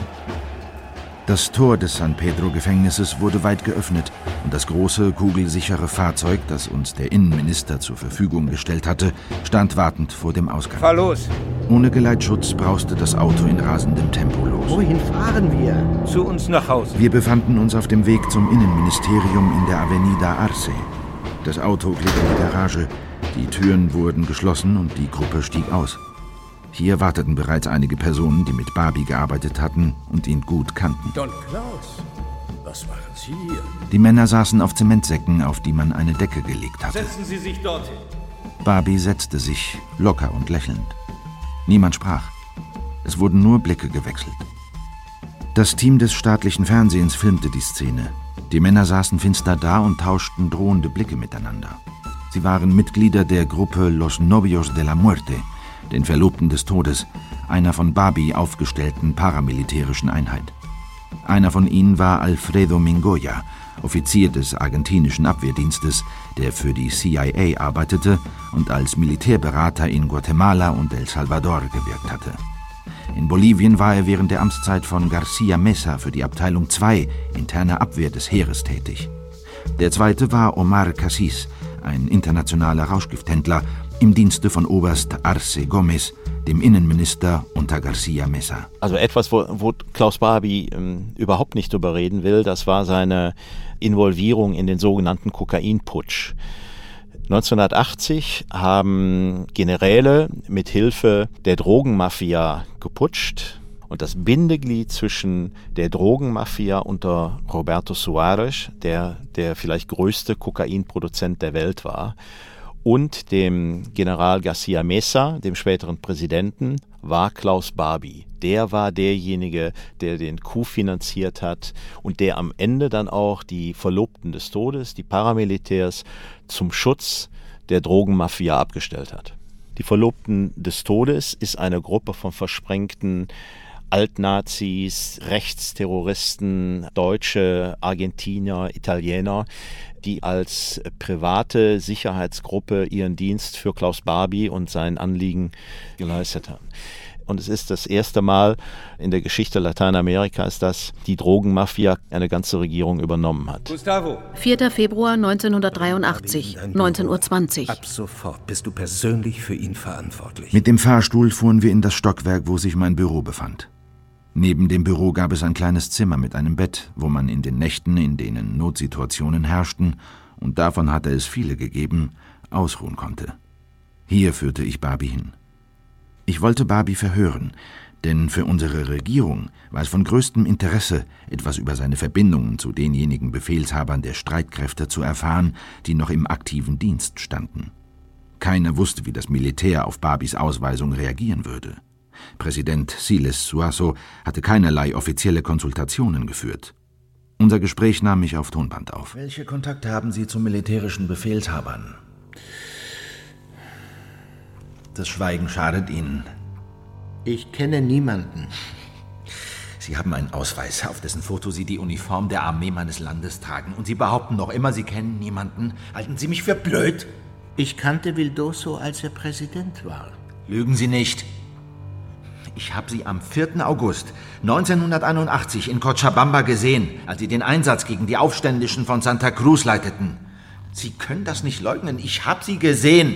Das Tor des San Pedro-Gefängnisses wurde weit geöffnet und das große, kugelsichere Fahrzeug, das uns der Innenminister zur Verfügung gestellt hatte, stand wartend vor dem Ausgang. Fahr los! Ohne Geleitschutz brauste das Auto in rasendem Tempo los. Wohin fahren wir? Zu uns nach Hause. Wir befanden uns auf dem Weg zum Innenministerium in der Avenida Arce. Das Auto glitt in die Garage, die Türen wurden geschlossen und die Gruppe stieg aus. Hier warteten bereits einige Personen, die mit Barbie gearbeitet hatten und ihn gut kannten. Don Klaus, was machen Sie hier? Die Männer saßen auf Zementsäcken, auf die man eine Decke gelegt hatte. Setzen Sie sich dorthin. Barbie setzte sich, locker und lächelnd. Niemand sprach. Es wurden nur Blicke gewechselt. Das Team des staatlichen Fernsehens filmte die Szene. Die Männer saßen finster da und tauschten drohende Blicke miteinander. Sie waren Mitglieder der Gruppe Los Novios de la Muerte, den Verlobten des Todes, einer von Barbie aufgestellten paramilitärischen Einheit. Einer von ihnen war Alfredo Mingoya, Offizier des argentinischen Abwehrdienstes, der für die CIA arbeitete und als Militärberater in Guatemala und El Salvador gewirkt hatte. In Bolivien war er während der Amtszeit von García Mesa für die Abteilung 2 interne Abwehr des Heeres tätig. Der zweite war Omar Cassis, ein internationaler Rauschgifthändler im Dienste von Oberst Arce Gómez, dem Innenminister unter García Mesa. Also etwas, wo Klaus Barbie überhaupt nicht drüber reden will, das war seine Involvierung in den sogenannten Kokainputsch. 1980 haben Generäle mit Hilfe der Drogenmafia geputscht. Und das Bindeglied zwischen der Drogenmafia unter Roberto Suárez, der vielleicht größte Kokainproduzent der Welt war, und dem General García Mesa, dem späteren Präsidenten, war Klaus Barbie. Der war derjenige, der den Coup finanziert hat und der am Ende dann auch die Verlobten des Todes, die Paramilitärs, zum Schutz der Drogenmafia abgestellt hat. Die Verlobten des Todes ist eine Gruppe von versprengten Altnazis, Rechtsterroristen, Deutsche, Argentinier, Italiener, die als private Sicherheitsgruppe ihren Dienst für Klaus Barbie und sein Anliegen geleistet haben. Und es ist das erste Mal in der Geschichte Lateinamerikas, dass die Drogenmafia eine ganze Regierung übernommen hat. Gustavo. 4. Februar 1983, 19:20 Uhr. Ab sofort bist du persönlich für ihn verantwortlich. Mit dem Fahrstuhl fuhren wir in das Stockwerk, wo sich mein Büro befand. Neben dem Büro gab es ein kleines Zimmer mit einem Bett, wo man in den Nächten, in denen Notsituationen herrschten, und davon hatte es viele gegeben, ausruhen konnte. Hier führte ich Barbie hin. Ich wollte Barbie verhören, denn für unsere Regierung war es von größtem Interesse, etwas über seine Verbindungen zu denjenigen Befehlshabern der Streitkräfte zu erfahren, die noch im aktiven Dienst standen. Keiner wusste, wie das Militär auf Barbies Ausweisung reagieren würde. Präsident Siles Suazo hatte keinerlei offizielle Konsultationen geführt. Unser Gespräch nahm ich auf Tonband auf. Welche Kontakte haben Sie zu militärischen Befehlshabern? Das Schweigen schadet Ihnen. Ich kenne niemanden. Sie haben einen Ausweis, auf dessen Foto Sie die Uniform der Armee meines Landes tragen. Und Sie behaupten noch immer, Sie kennen niemanden. Halten Sie mich für blöd? Ich kannte Vildoso, als er Präsident war. Lügen Sie nicht. Ich habe Sie am 4. August 1981 in Cochabamba gesehen, als Sie den Einsatz gegen die Aufständischen von Santa Cruz leiteten. Sie können das nicht leugnen. Ich habe Sie gesehen.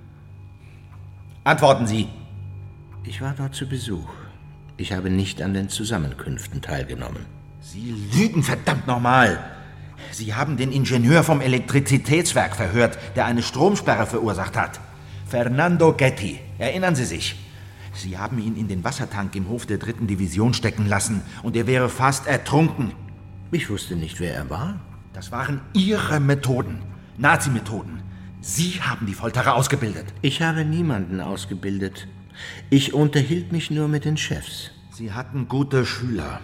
Antworten Sie. Ich war dort zu Besuch. Ich habe nicht an den Zusammenkünften teilgenommen. Sie lügen, verdammt nochmal. Sie haben den Ingenieur vom Elektrizitätswerk verhört, der eine Stromsperre verursacht hat. Fernando Getty. Erinnern Sie sich? Sie haben ihn in den Wassertank im Hof der 3. Division stecken lassen und er wäre fast ertrunken. Ich wusste nicht, wer er war. Das waren Ihre Methoden. Nazi-Methoden. Sie haben die Folterer ausgebildet. Ich habe niemanden ausgebildet. Ich unterhielt mich nur mit den Chefs. Sie hatten gute Schüler.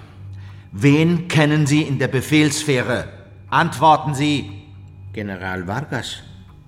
Wen kennen Sie in der Befehlssphäre? Antworten Sie. General Vargas.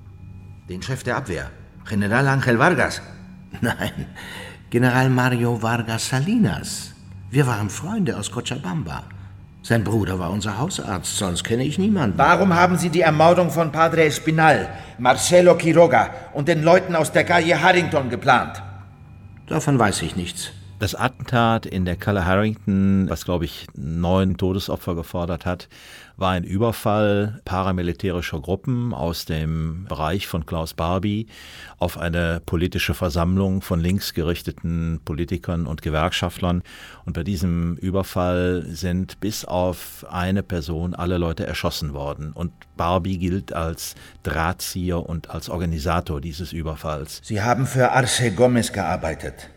Den Chef der Abwehr. General Ángel Vargas. Nein, General Mario Vargas Salinas. Wir waren Freunde aus Cochabamba. Sein Bruder war unser Hausarzt, sonst kenne ich niemanden. Warum haben Sie die Ermordung von Padre Espinal, Marcelo Quiroga und den Leuten aus der Calle Harrington geplant? Davon weiß ich nichts. Das Attentat in der Calle Harrington, was, glaube ich, 9 Todesopfer gefordert hat, war ein Überfall paramilitärischer Gruppen aus dem Bereich von Klaus Barbie auf eine politische Versammlung von linksgerichteten Politikern und Gewerkschaftlern. Und bei diesem Überfall sind bis auf eine Person alle Leute erschossen worden. Und Barbie gilt als Drahtzieher und als Organisator dieses Überfalls. Sie haben für Arce Gomez gearbeitet.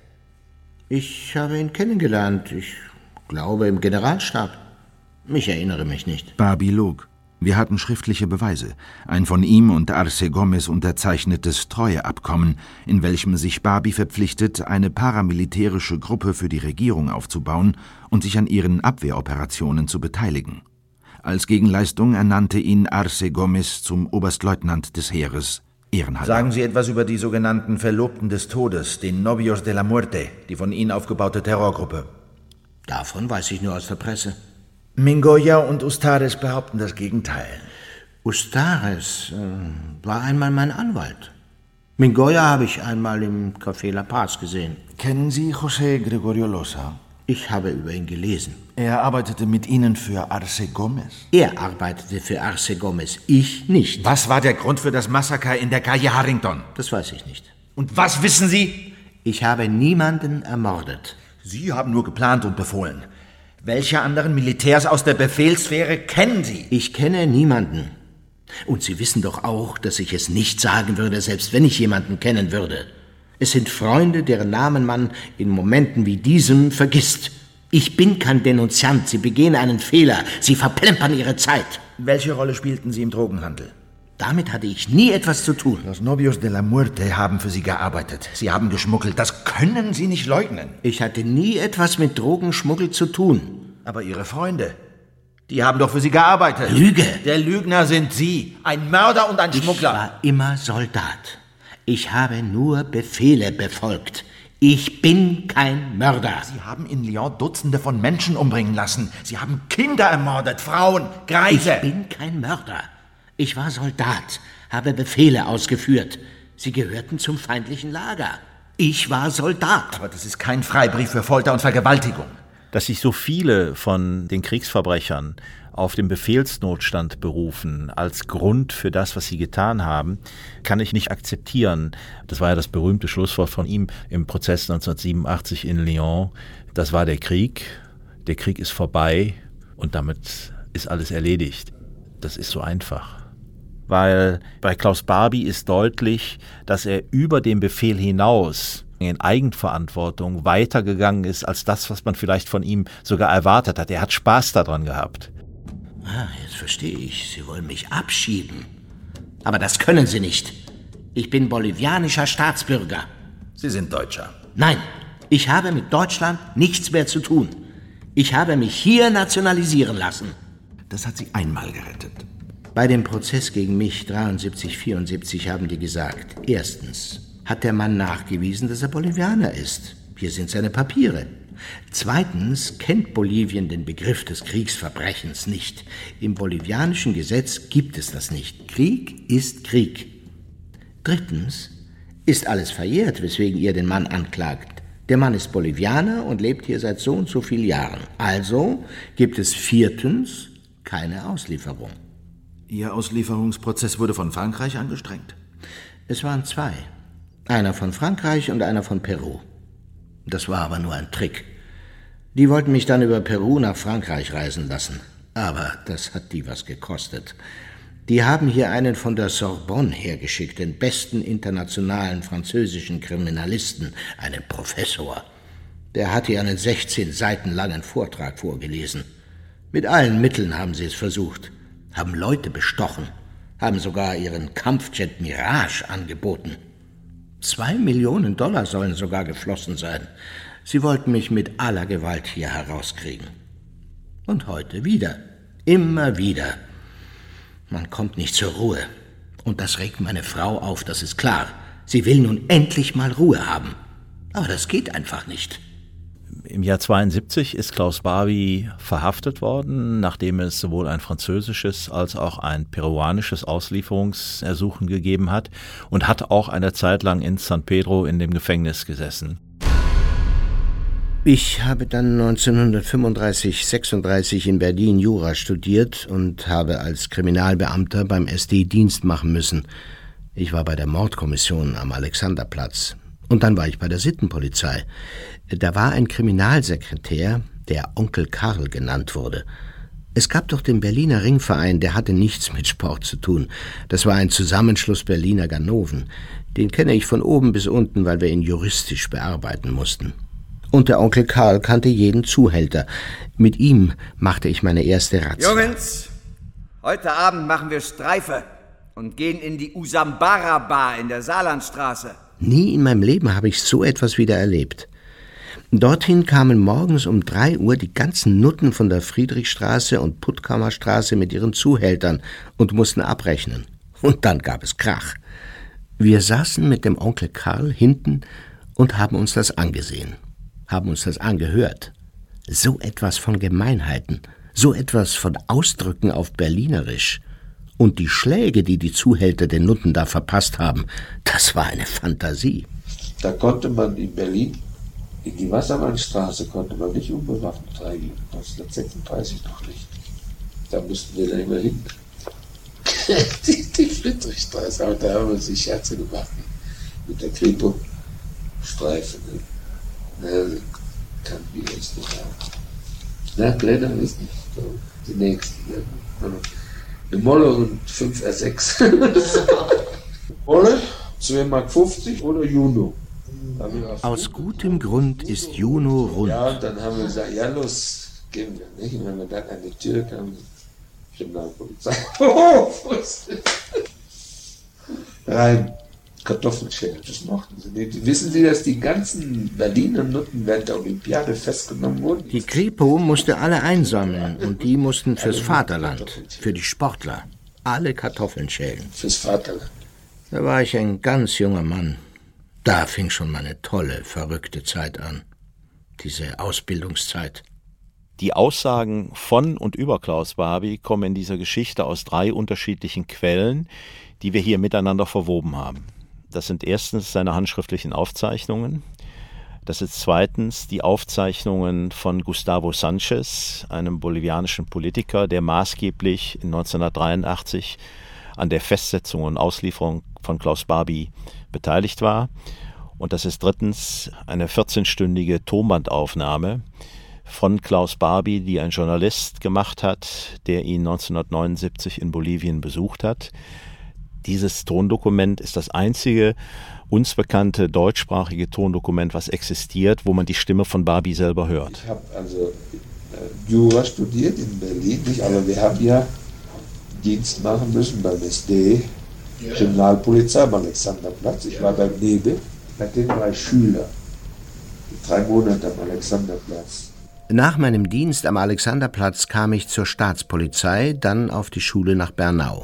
Ich habe ihn kennengelernt. Ich glaube im Generalstab. Ich erinnere mich nicht. Barbie log. Wir hatten schriftliche Beweise. Ein von ihm und Arce Gomez unterzeichnetes Treueabkommen, in welchem sich Barbie verpflichtet, eine paramilitärische Gruppe für die Regierung aufzubauen und sich an ihren Abwehroperationen zu beteiligen. Als Gegenleistung ernannte ihn Arce Gomez zum Oberstleutnant des Heeres. Ehrenhalber. Sagen Sie etwas über die sogenannten Verlobten des Todes, den Novios de la Muerte, die von Ihnen aufgebaute Terrorgruppe. Davon weiß ich nur aus der Presse. Mingoya und Ustares behaupten das Gegenteil. Ustares war einmal mein Anwalt. Mingoya habe ich einmal im Café La Paz gesehen. Kennen Sie José Gregorio Loza? Ich habe über ihn gelesen. Er arbeitete mit Ihnen für Arce Gomez? Er arbeitete für Arce Gomez, ich nicht. Was war der Grund für das Massaker in der Calle Harrington? Das weiß ich nicht. Und was wissen Sie? Ich habe niemanden ermordet. Sie haben nur geplant und befohlen. Welche anderen Militärs aus der Befehlssphäre kennen Sie? Ich kenne niemanden. Und Sie wissen doch auch, dass ich es nicht sagen würde, selbst wenn ich jemanden kennen würde. Es sind Freunde, deren Namen man in Momenten wie diesem vergisst. Ich bin kein Denunziant. Sie begehen einen Fehler. Sie verplempern Ihre Zeit. Welche Rolle spielten Sie im Drogenhandel? Damit hatte ich nie etwas zu tun. Los Novios de la Muerte haben für Sie gearbeitet. Sie haben geschmuggelt. Das können Sie nicht leugnen. Ich hatte nie etwas mit Drogenschmuggel zu tun. Aber Ihre Freunde, die haben doch für Sie gearbeitet. Lüge. Der Lügner sind Sie. Ein Mörder und ein Schmuggler. Ich war immer Soldat. Ich habe nur Befehle befolgt. Ich bin kein Mörder. Sie haben in Lyon Dutzende von Menschen umbringen lassen. Sie haben Kinder ermordet, Frauen, Greise. Ich bin kein Mörder. Ich war Soldat, habe Befehle ausgeführt. Sie gehörten zum feindlichen Lager. Ich war Soldat. Aber das ist kein Freibrief für Folter und Vergewaltigung. Dass sich so viele von den Kriegsverbrechern auf den Befehlsnotstand berufen als Grund für das, was sie getan haben, kann ich nicht akzeptieren. Das war ja das berühmte Schlusswort von ihm im Prozess 1987 in Lyon. Das war der Krieg ist vorbei und damit ist alles erledigt. Das ist so einfach. Weil bei Klaus Barbie ist deutlich, dass er über den Befehl hinaus in Eigenverantwortung weitergegangen ist als das, was man vielleicht von ihm sogar erwartet hat. Er hat Spaß daran gehabt. Jetzt verstehe ich. Sie wollen mich abschieben. Aber das können Sie nicht. Ich bin bolivianischer Staatsbürger. Sie sind Deutscher. Nein, ich habe mit Deutschland nichts mehr zu tun. Ich habe mich hier nationalisieren lassen. Das hat Sie einmal gerettet. Bei dem Prozess gegen mich 73-74 haben die gesagt, erstens hat der Mann nachgewiesen, dass er Bolivianer ist. Hier sind seine Papiere. Zweitens kennt Bolivien den Begriff des Kriegsverbrechens nicht. Im bolivianischen Gesetz gibt es das nicht. Krieg ist Krieg. Drittens ist alles verjährt, weswegen ihr den Mann anklagt. Der Mann ist Bolivianer und lebt hier seit so und so vielen Jahren. Also gibt es viertens keine Auslieferung. Ihr Auslieferungsprozess wurde von Frankreich angestrengt? Es waren zwei. Einer von Frankreich und einer von Peru. Das war aber nur ein Trick. Die wollten mich dann über Peru nach Frankreich reisen lassen. Aber das hat die was gekostet. Die haben hier einen von der Sorbonne hergeschickt, den besten internationalen französischen Kriminalisten, einen Professor. Der hat hier einen 16 Seiten langen Vortrag vorgelesen. Mit allen Mitteln haben sie es versucht, haben Leute bestochen, haben sogar ihren Kampfjet Mirage angeboten. $2 Millionen sollen sogar geflossen sein. Sie wollten mich mit aller Gewalt hier herauskriegen. Und heute wieder. Immer wieder. Man kommt nicht zur Ruhe. Und das regt meine Frau auf, das ist klar. Sie will nun endlich mal Ruhe haben. Aber das geht einfach nicht. Im Jahr 1972 ist Klaus Barbie verhaftet worden, nachdem es sowohl ein französisches als auch ein peruanisches Auslieferungsersuchen gegeben hat und hat auch eine Zeit lang in San Pedro in dem Gefängnis gesessen. Ich habe dann 1935/36 in Berlin Jura studiert und habe als Kriminalbeamter beim SD Dienst machen müssen. Ich war bei der Mordkommission am Alexanderplatz. Und dann war ich bei der Sittenpolizei. Da war ein Kriminalsekretär, der Onkel Karl genannt wurde. Es gab doch den Berliner Ringverein, der hatte nichts mit Sport zu tun. Das war ein Zusammenschluss Berliner Ganoven. Den kenne ich von oben bis unten, weil wir ihn juristisch bearbeiten mussten. Und der Onkel Karl kannte jeden Zuhälter. Mit ihm machte ich meine erste Razzia. Jungs, heute Abend machen wir Streife und gehen in die Usambara-Bar in der Saarlandstraße. Nie in meinem Leben habe ich so etwas wieder erlebt. Dorthin kamen morgens um 3 Uhr die ganzen Nutten von der Friedrichstraße und Puttkamerstraße mit ihren Zuhältern und mussten abrechnen. Und dann gab es Krach. Wir saßen mit dem Onkel Karl hinten und haben uns das angesehen, haben uns das angehört. So etwas von Gemeinheiten, so etwas von Ausdrücken auf Berlinerisch. Und die Schläge, die die Zuhälter den Nutten da verpasst haben, das war eine Fantasie. Da konnte man in Berlin, in die Wassermannstraße, konnte man nicht unbewaffnet reingehen. 1936 noch nicht. Da mussten wir da immer hin. die Friedrichstraße, aber da haben wir sich Scherze gemacht. Mit der Kripo-Streife. Na, kann wir jetzt nicht haben. Na, Blätter ist nicht so. Die nächsten. Eine Molle und 5 R6. Molle, 2,50 Mark oder Juno. Aus gutem Grund ist Juno rund. Ja, und dann haben wir gesagt, ja los, gehen wir nicht. Und wenn wir dann an die Tür kamen, Kriminalpolizei. Rein. Kartoffelschälen, das mochten sie nicht. Wissen Sie, dass die ganzen Berliner Nutten während der Olympiade festgenommen wurden? Die Kripo musste alle einsammeln und die mussten fürs Vaterland, für die Sportler, alle Kartoffeln schälen. Fürs Vaterland. Da war ich ein ganz junger Mann. Da fing schon meine tolle, verrückte Zeit an. Diese Ausbildungszeit. Die Aussagen von und über Klaus Barbie kommen in dieser Geschichte aus 3 unterschiedlichen Quellen, die wir hier miteinander verwoben haben. Das sind erstens seine handschriftlichen Aufzeichnungen. Das ist zweitens die Aufzeichnungen von Gustavo Sanchez, einem bolivianischen Politiker, der maßgeblich in 1983 an der Festsetzung und Auslieferung von Klaus Barbie beteiligt war. Und das ist drittens eine 14-stündige Tonbandaufnahme von Klaus Barbie, die ein Journalist gemacht hat, der ihn 1979 in Bolivien besucht hat. Dieses Tondokument ist das einzige uns bekannte deutschsprachige Tondokument, was existiert, wo man die Stimme von Barbie selber hört. Ich habe also Jura studiert in Berlin, nicht? Aber wir haben ja Dienst machen müssen beim SD, Kriminalpolizei am Alexanderplatz. Ich war beim Nebel, seitdem war ich Schüler. 3 Monate am Alexanderplatz. Nach meinem Dienst am Alexanderplatz kam ich zur Staatspolizei, dann auf die Schule nach Bernau.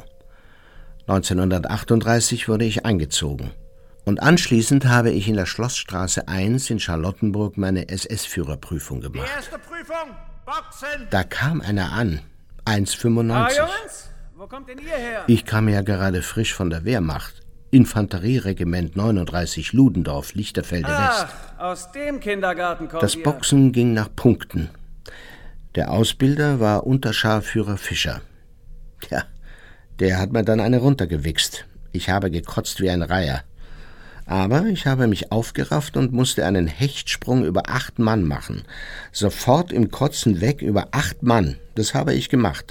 1938 wurde ich eingezogen. Und anschließend habe ich in der Schlossstraße 1 in Charlottenburg meine SS-Führerprüfung gemacht. Die erste Prüfung, Boxen! Da kam einer an, 1,95. Ah, Jungs, wo kommt denn ihr her? Ich kam ja gerade frisch von der Wehrmacht. Infanterieregiment 39 Ludendorff, Lichterfelde West. Aus dem Kindergarten kommt Das ihr. Boxen ging nach Punkten. Der Ausbilder war Unterscharführer Fischer. Tja, der hat mir dann eine runtergewichst. Ich habe gekotzt wie ein Reiher. Aber ich habe mich aufgerafft und musste einen Hechtsprung über 8 Mann machen. Sofort im Kotzen weg über 8 Mann. Das habe ich gemacht.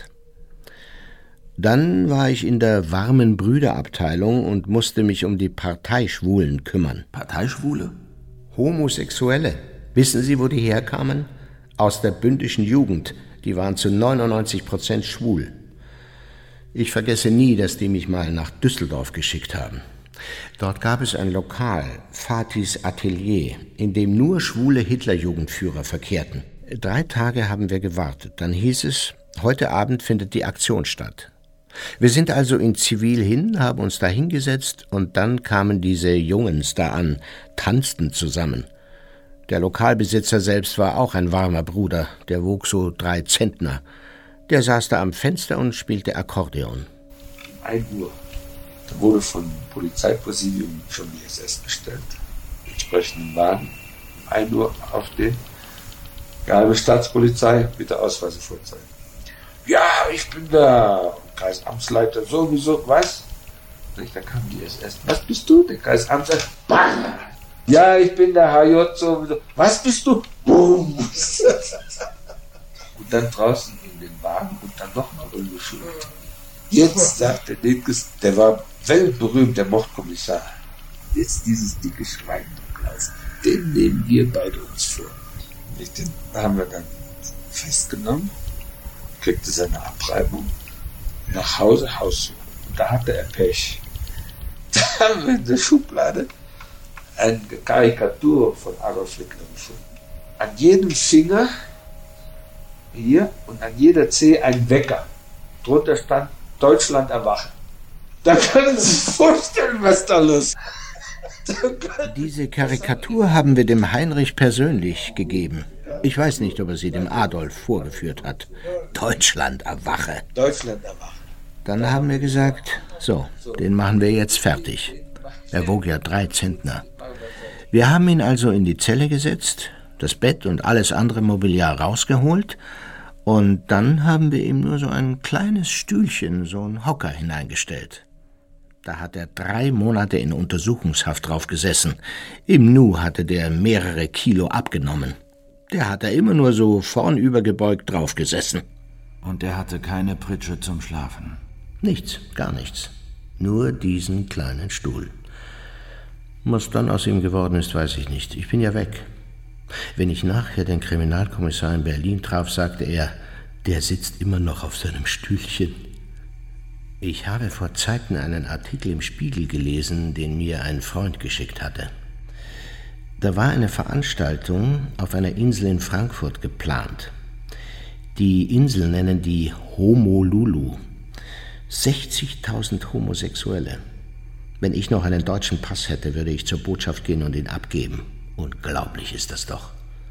Dann war ich in der warmen Brüderabteilung und musste mich um die Parteischwulen kümmern. Parteischwule? Homosexuelle. Wissen Sie, wo die herkamen? Aus der bündischen Jugend. Die waren zu 99% schwul. Ich vergesse nie, dass die mich mal nach Düsseldorf geschickt haben. Dort gab es ein Lokal, Fatis Atelier, in dem nur schwule Hitlerjugendführer verkehrten. 3 Tage haben wir gewartet. Dann hieß es, heute Abend findet die Aktion statt. Wir sind also in Zivil hin, haben uns da hingesetzt und dann kamen diese Jungens da an, tanzten zusammen. Der Lokalbesitzer selbst war auch ein warmer Bruder, der wog so 3 Zentner. Der saß da am Fenster und spielte Akkordeon. 1 Uhr. Da wurde vom Polizeipräsidium schon die SS bestellt. Entsprechenden Wagen. 1 Uhr aufstehen. Geheime Staatspolizei, bitte Ausweise vorzeigen. Ja, ich bin der Kreisamtsleiter sowieso, was? Da kam die SS. Was bist du? Der Kreisamtsleiter. Bam! Ja, ich bin der HJ sowieso. Was bist du? Boom! Und dann draußen in den Wagen und dann nochmal rumgeschult. Jetzt sagt der Dickes, der war weltberühmt, der Mordkommissar. Jetzt dieses dicke Schwein, Klaus, den nehmen wir beide uns vor. Den haben wir dann festgenommen, kriegte seine Abreibung, nach Hause, Haussuche. Und da hatte er Pech. Da haben wir in der Schublade eine Karikatur von Adolf Hitler gefunden. An jedem Finger hier und an jeder Zehe ein Wecker. Drunter stand Deutschland erwachen. Da können Sie sich vorstellen, was da los ist. Diese Karikatur haben wir dem Heinrich persönlich gegeben. Ich weiß nicht, ob er sie dem Adolf vorgeführt hat. Deutschland erwache. Deutschland erwache. Dann haben wir gesagt, so, den machen wir jetzt fertig. Er wog ja 3 Zentner. Wir haben ihn also in die Zelle gesetzt, das Bett und alles andere Mobiliar rausgeholt und dann haben wir ihm nur so ein kleines Stühlchen, so einen Hocker hineingestellt. Da hat er 3 Monate in Untersuchungshaft drauf gesessen. Im Nu hatte der mehrere Kilo abgenommen. Der hat da immer nur so vornübergebeugt drauf gesessen. Und er hatte keine Pritsche zum Schlafen? Nichts, gar nichts. Nur diesen kleinen Stuhl. Was dann aus ihm geworden ist, weiß ich nicht. Ich bin ja weg. Wenn ich nachher den Kriminalkommissar in Berlin traf, sagte er, der sitzt immer noch auf seinem Stühlchen. Ich habe vor Zeiten einen Artikel im Spiegel gelesen, den mir ein Freund geschickt hatte. Da war eine Veranstaltung auf einer Insel in Frankfurt geplant. Die Insel nennen die Honolulu. 60.000 Homosexuelle. Wenn ich noch einen deutschen Pass hätte, würde ich zur Botschaft gehen und ihn abgeben. Unglaublich ist das doch.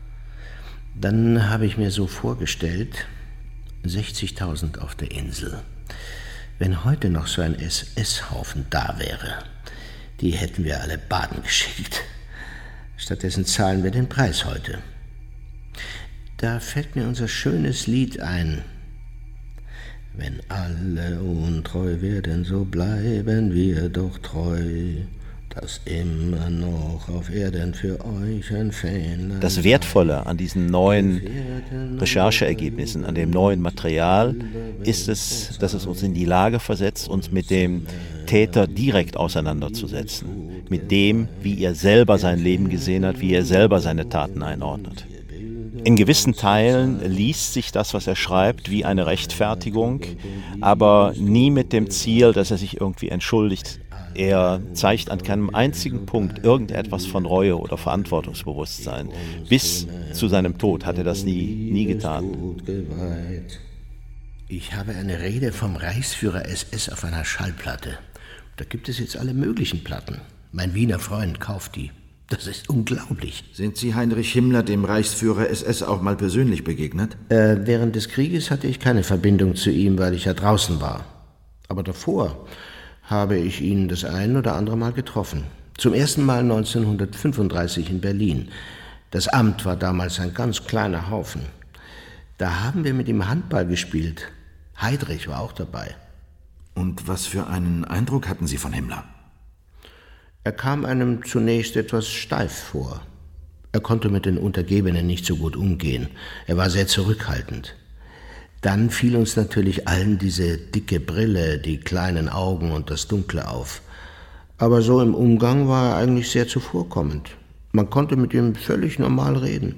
Dann habe ich mir so vorgestellt, 60.000 auf der Insel. Wenn heute noch so ein SS-Haufen da wäre, Die hätten wir alle baden geschickt. Stattdessen zahlen wir den Preis heute. Da fällt mir unser schönes Lied ein. Wenn alle untreu werden, so bleiben wir doch treu, dass immer noch auf Erden für euch ein Fähnlein. Das Wertvolle an diesen neuen Rechercheergebnissen, an dem neuen Material, ist es, dass es uns in die Lage versetzt, uns mit dem Täter direkt auseinanderzusetzen. Mit dem, wie er selber sein Leben gesehen hat, wie er selber seine Taten einordnet. In gewissen Teilen liest sich das, was er schreibt, wie eine Rechtfertigung, aber nie mit dem Ziel, dass er sich irgendwie entschuldigt. Er zeigt an keinem einzigen Punkt irgendetwas von Reue oder Verantwortungsbewusstsein. Bis zu seinem Tod hat er das nie getan. Ich habe eine Rede vom Reichsführer SS auf einer Schallplatte. Da gibt es jetzt alle möglichen Platten. Mein Wiener Freund kauft die. Das ist unglaublich. Sind Sie Heinrich Himmler, dem Reichsführer SS, auch mal persönlich begegnet? Während des Krieges hatte ich keine Verbindung zu ihm, weil ich ja draußen war. Aber davor habe ich ihn das ein oder andere Mal getroffen. Zum ersten Mal 1935 in Berlin. Das Amt war damals ein ganz kleiner Haufen. Da haben wir mit ihm Handball gespielt. Heydrich war auch dabei. Und was für einen Eindruck hatten Sie von Himmler? Er kam einem zunächst etwas steif vor. Er konnte mit den Untergebenen nicht so gut umgehen. Er war sehr zurückhaltend. Dann fiel uns natürlich allen diese dicke Brille, die kleinen Augen und das Dunkle auf. Aber so im Umgang war er eigentlich sehr zuvorkommend. Man konnte mit ihm völlig normal reden.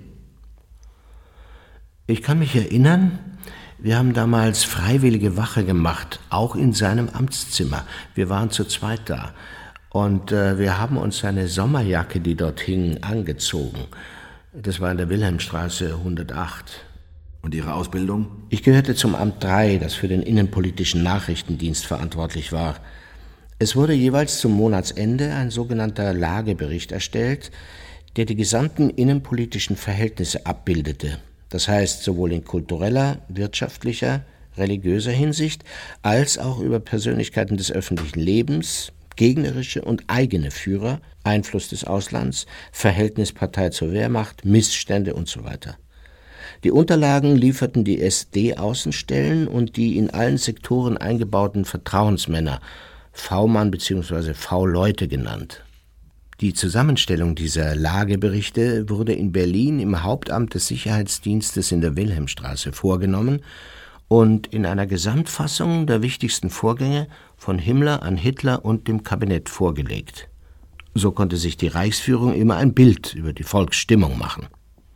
Ich kann mich erinnern, wir haben damals freiwillige Wache gemacht, auch in seinem Amtszimmer. Wir waren zu zweit da. Und wir haben uns seine Sommerjacke, die dort hing, angezogen. Das war in der Wilhelmstraße 108. Und Ihre Ausbildung? Ich gehörte zum Amt 3, das für den innenpolitischen Nachrichtendienst verantwortlich war. Es wurde jeweils zum Monatsende ein sogenannter Lagebericht erstellt, der die gesamten innenpolitischen Verhältnisse abbildete. Das heißt, sowohl in kultureller, wirtschaftlicher, religiöser Hinsicht, als auch über Persönlichkeiten des öffentlichen Lebens, gegnerische und eigene Führer, Einfluss des Auslands, Verhältnis Partei zur Wehrmacht, Missstände und so weiter. Die Unterlagen lieferten die SD-Außenstellen und die in allen Sektoren eingebauten Vertrauensmänner, V-Mann bzw. V-Leute genannt. Die Zusammenstellung dieser Lageberichte wurde in Berlin im Hauptamt des Sicherheitsdienstes in der Wilhelmstraße vorgenommen und in einer Gesamtfassung der wichtigsten Vorgänge von Himmler an Hitler und dem Kabinett vorgelegt. So konnte sich die Reichsführung immer ein Bild über die Volksstimmung machen.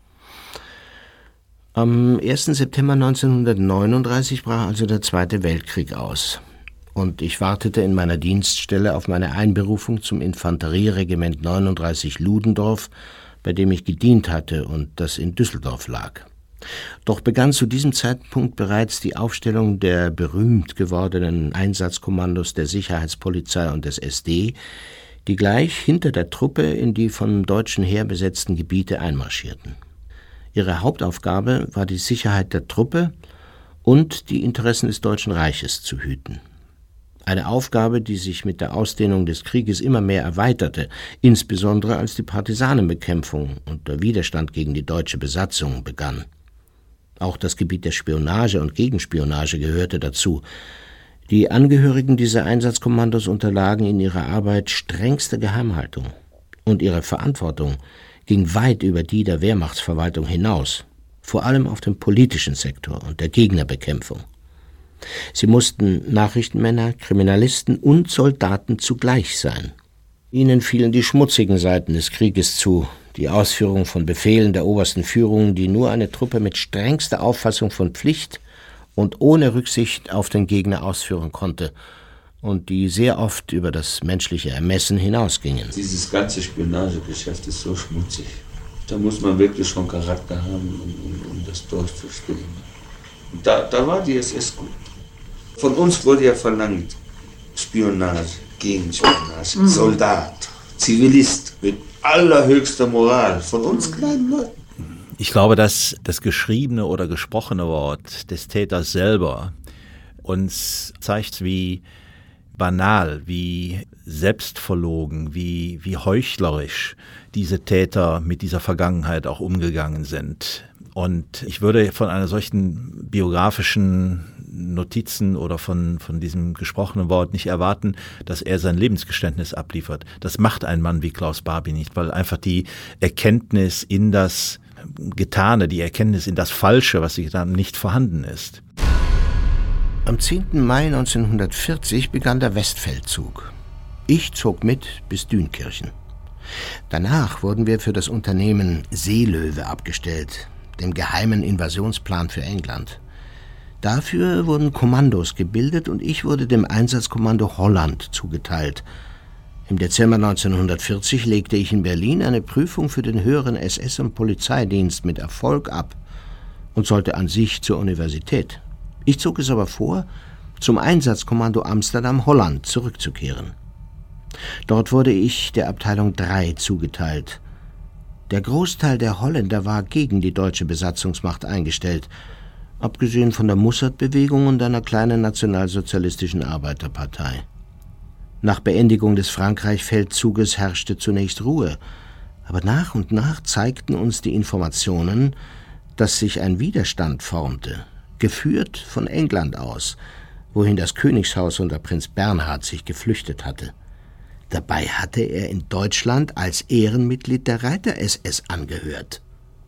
Am 1. September 1939 brach also der Zweite Weltkrieg aus. Und ich wartete in meiner Dienststelle auf meine Einberufung zum Infanterieregiment 39 Ludendorff, bei dem ich gedient hatte und das in Düsseldorf lag. Doch begann zu diesem Zeitpunkt bereits die Aufstellung der berühmt gewordenen Einsatzkommandos der Sicherheitspolizei und des SD, die gleich hinter der Truppe in die vom deutschen Heer besetzten Gebiete einmarschierten. Ihre Hauptaufgabe war die Sicherheit der Truppe und die Interessen des Deutschen Reiches zu hüten. Eine Aufgabe, die sich mit der Ausdehnung des Krieges immer mehr erweiterte, insbesondere als die Partisanenbekämpfung und der Widerstand gegen die deutsche Besatzung begann. Auch das Gebiet der Spionage und Gegenspionage gehörte dazu. Die Angehörigen dieser Einsatzkommandos unterlagen in ihrer Arbeit strengster Geheimhaltung und ihre Verantwortung ging weit über die der Wehrmachtsverwaltung hinaus, vor allem auf dem politischen Sektor und der Gegnerbekämpfung. Sie mussten Nachrichtenmänner, Kriminalisten und Soldaten zugleich sein. Ihnen fielen die schmutzigen Seiten des Krieges zu, die Ausführung von Befehlen der obersten Führung, die nur eine Truppe mit strengster Auffassung von Pflicht und ohne Rücksicht auf den Gegner ausführen konnte und die sehr oft über das menschliche Ermessen hinausgingen. Dieses ganze Spionagegeschäft ist so schmutzig. Da muss man wirklich schon Charakter haben, um das durchzustehen. Und da war die SS gut. Von uns wurde ja verlangt, Spionage, Gegenspionage, Soldat, Zivilist, mit allerhöchster Moral, von uns kleinen Leuten. Ich glaube, dass das geschriebene oder gesprochene Wort des Täters selber uns zeigt, wie banal, wie selbstverlogen, wie heuchlerisch diese Täter mit dieser Vergangenheit auch umgegangen sind. Und ich würde von einer solchen biografischen Notizen oder von diesem gesprochenen Wort nicht erwarten, dass er sein Lebensgeständnis abliefert. Das macht ein Mann wie Klaus Barbie nicht, weil einfach die Erkenntnis in das Getane, die Erkenntnis in das Falsche, was sie getan haben, nicht vorhanden ist. Am 10. Mai 1940 begann der Westfeldzug. Ich zog mit bis Dünkirchen. Danach wurden wir für das Unternehmen Seelöwe abgestellt, dem geheimen Invasionsplan für England. Dafür wurden Kommandos gebildet und ich wurde dem Einsatzkommando Holland zugeteilt. Im Dezember 1940 legte ich in Berlin eine Prüfung für den höheren SS- und Polizeidienst mit Erfolg ab und sollte an sich zur Universität. Ich zog es aber vor, zum Einsatzkommando Amsterdam-Holland zurückzukehren. Dort wurde ich der Abteilung 3 zugeteilt. Der Großteil der Holländer war gegen die deutsche Besatzungsmacht eingestellt, abgesehen von der Mussert-Bewegung und einer kleinen nationalsozialistischen Arbeiterpartei. Nach Beendigung des Frankreich-Feldzuges herrschte zunächst Ruhe, aber nach und nach zeigten uns die Informationen, dass sich ein Widerstand formte, geführt von England aus, wohin das Königshaus unter Prinz Bernhard sich geflüchtet hatte. Dabei hatte er in Deutschland als Ehrenmitglied der Reiter-SS angehört.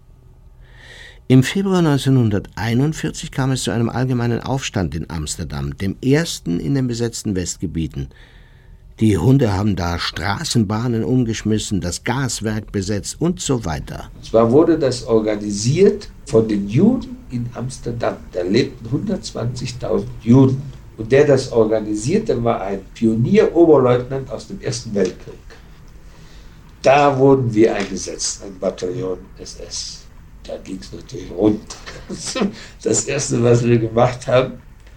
Im Februar 1941 kam es zu einem allgemeinen Aufstand in Amsterdam, dem ersten in den besetzten Westgebieten. Die Hunde haben da Straßenbahnen umgeschmissen, das Gaswerk besetzt und so weiter. Zwar wurde das organisiert von den Juden in Amsterdam. Da lebten 120.000 Juden. Und der das organisierte, war ein Pionier-Oberleutnant aus dem Ersten Weltkrieg. Da wurden wir eingesetzt, ein Bataillon SS. Da ging es natürlich runter. Das Erste, was wir gemacht haben,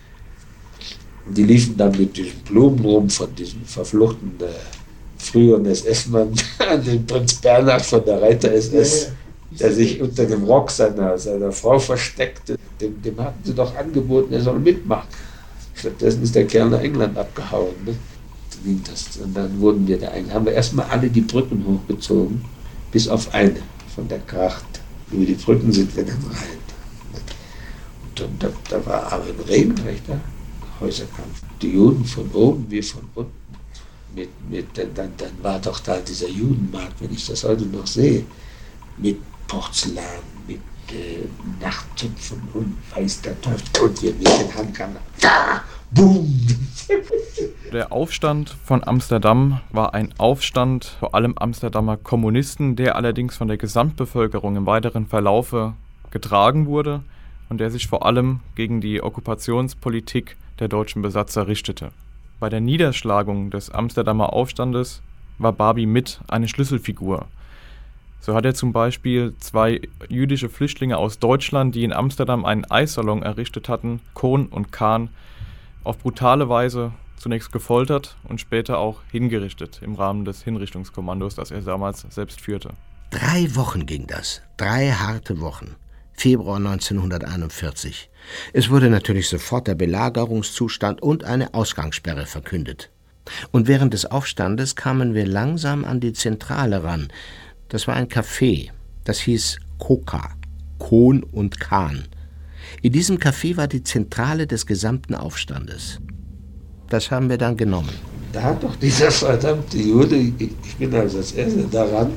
die liefen dann mit diesen Blumen rum von diesem verfluchten früheren SS-Mann, den Prinz Bernhard von der Reiter-SS, der sich unter dem Rock seiner Frau versteckte. Dem hatten sie doch angeboten, er soll mitmachen. Stattdessen ist der Kerl nach England abgehauen. Ne? Und dann wurden wir haben wir erstmal alle die Brücken hochgezogen, bis auf eine von der Kracht. Über die Brücken sind wir dann rein. Und da war aber ein regelrechter Häuserkampf. Die Juden von oben, wir von unten. Dann war doch da dieser Judenmarkt, wenn ich das heute noch sehe, mit Porzellan, mit Nachttöpfen und weiß der Teufel und wir mit den Handkannern. Da! Boom! Der Aufstand von Amsterdam war ein Aufstand vor allem Amsterdamer Kommunisten, der allerdings von der Gesamtbevölkerung im weiteren Verlaufe getragen wurde und der sich vor allem gegen die Okkupationspolitik der deutschen Besatzer richtete. Bei der Niederschlagung des Amsterdamer Aufstandes war Barbie mit eine Schlüsselfigur. So hat er zum Beispiel 2 jüdische Flüchtlinge aus Deutschland, die in Amsterdam einen Eissalon errichtet hatten, Kohn und Kahn, auf brutale Weise zunächst gefoltert und später auch hingerichtet im Rahmen des Hinrichtungskommandos, das er damals selbst führte. 3 Wochen ging das, 3 harte Wochen. Februar 1941. Es wurde natürlich sofort der Belagerungszustand und eine Ausgangssperre verkündet. Und während des Aufstandes kamen wir langsam an die Zentrale ran. Das war ein Café, das hieß Koka, Kohn und Kahn. In diesem Café war die Zentrale des gesamten Aufstandes. Das haben wir dann genommen. Da hat doch dieser verdammte Jude, ich bin also als Erster daran,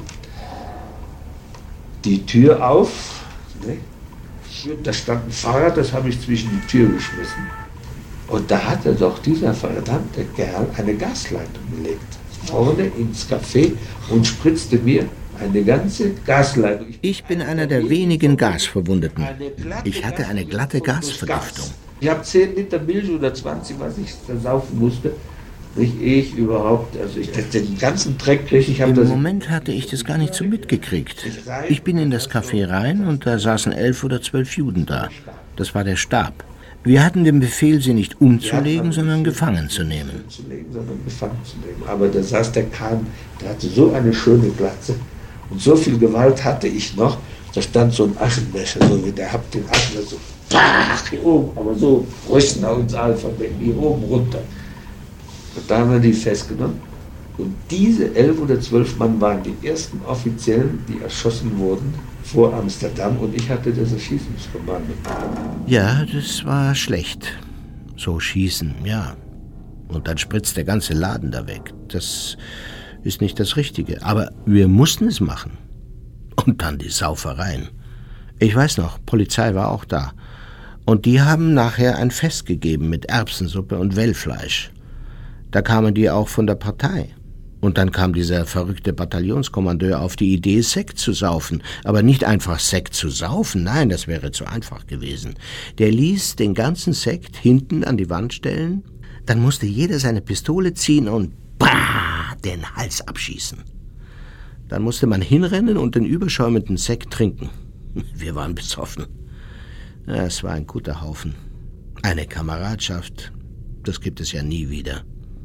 die Tür auf, ne? Da stand ein Fahrrad, das habe ich zwischen die Tür geschmissen. Und da hatte doch dieser verdammte Kerl eine Gasleitung gelegt, vorne ins Café und spritzte mir eine ganze Gasleitung. Ich bin einer der wenigen Gasverwundeten. Ich hatte eine glatte Gasvergiftung. Ich habe 10 Liter Milch oder 20, was ich da saufen musste. Nicht ich überhaupt, also den ganzen Dreck kriege ich. Im Moment hatte ich das gar nicht so mitgekriegt. Ich bin in das Café rein und da saßen 11 oder 12 Juden da. Das war der Stab. Wir hatten den Befehl, sie nicht umzulegen, sondern gefangen zu nehmen. Aber da saß der Kahn, der hatte so eine schöne Glatze und so viel Gewalt hatte ich noch. Da stand so ein Aschenbecher, so wie der habt den Aschenbecher so, hier oben, aber so Rüsten uns Alphabet, hier oben runter. Und da haben wir die festgenommen. Und diese 11 oder 12 Mann waren die ersten Offiziellen, die erschossen wurden vor Amsterdam. Und ich hatte das Erschießungskommando. Ja, das war schlecht. So schießen, ja. Und dann spritzt der ganze Laden da weg. Das ist nicht das Richtige. Aber wir mussten es machen. Und dann die Saufereien. Ich weiß noch, Polizei war auch da. Und die haben nachher ein Fest gegeben mit Erbsensuppe und Wellfleisch. Da kamen die auch von der Partei. Und dann kam dieser verrückte Bataillonskommandeur auf die Idee, Sekt zu saufen. Aber nicht einfach Sekt zu saufen, nein, das wäre zu einfach gewesen. Der ließ den ganzen Sekt hinten an die Wand stellen. Dann musste jeder seine Pistole ziehen und den Hals abschießen. Dann musste man hinrennen und den überschäumenden Sekt trinken. Wir waren besoffen. Ja, es war ein guter Haufen. Eine Kameradschaft, das gibt es ja nie wieder.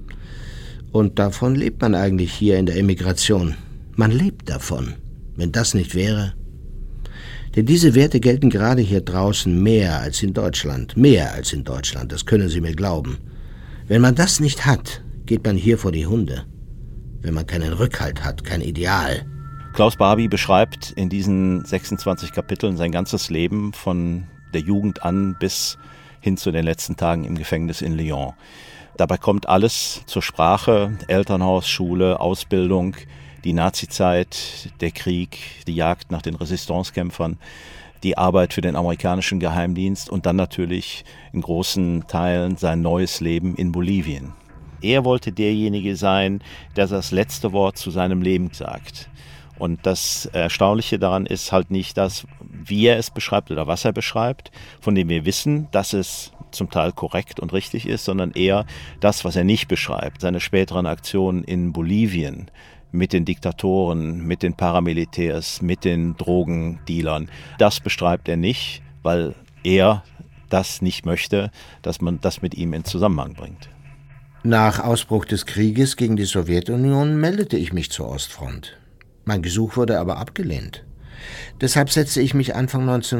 Und davon lebt man eigentlich hier in der Emigration. Man lebt davon, wenn das nicht wäre. Denn diese Werte gelten gerade hier draußen mehr als in Deutschland. Mehr als in Deutschland, das können Sie mir glauben. Wenn man das nicht hat, geht man hier vor die Hunde. Wenn man keinen Rückhalt hat, kein Ideal. Klaus Barbie beschreibt in diesen 26 Kapiteln sein ganzes Leben von der Jugend an bis hin zu den letzten Tagen im Gefängnis in Lyon. Dabei kommt alles zur Sprache: Elternhaus, Schule, Ausbildung, die Nazizeit, der Krieg, die Jagd nach den Resistancekämpfern, die Arbeit für den amerikanischen Geheimdienst und dann natürlich in großen Teilen sein neues Leben in Bolivien. Er wollte derjenige sein, der das letzte Wort zu seinem Leben sagt. Und das Erstaunliche daran ist halt nicht das, wie er es beschreibt oder was er beschreibt, von dem wir wissen, dass es zum Teil korrekt und richtig ist, sondern eher das, was er nicht beschreibt. Seine späteren Aktionen in Bolivien mit den Diktatoren, mit den Paramilitärs, mit den Drogendealern, das beschreibt er nicht, weil er das nicht möchte, dass man das mit ihm in Zusammenhang bringt. Nach Ausbruch des Krieges gegen die Sowjetunion meldete ich mich zur Ostfront. Mein Gesuch wurde aber abgelehnt. Deshalb setzte ich mich Anfang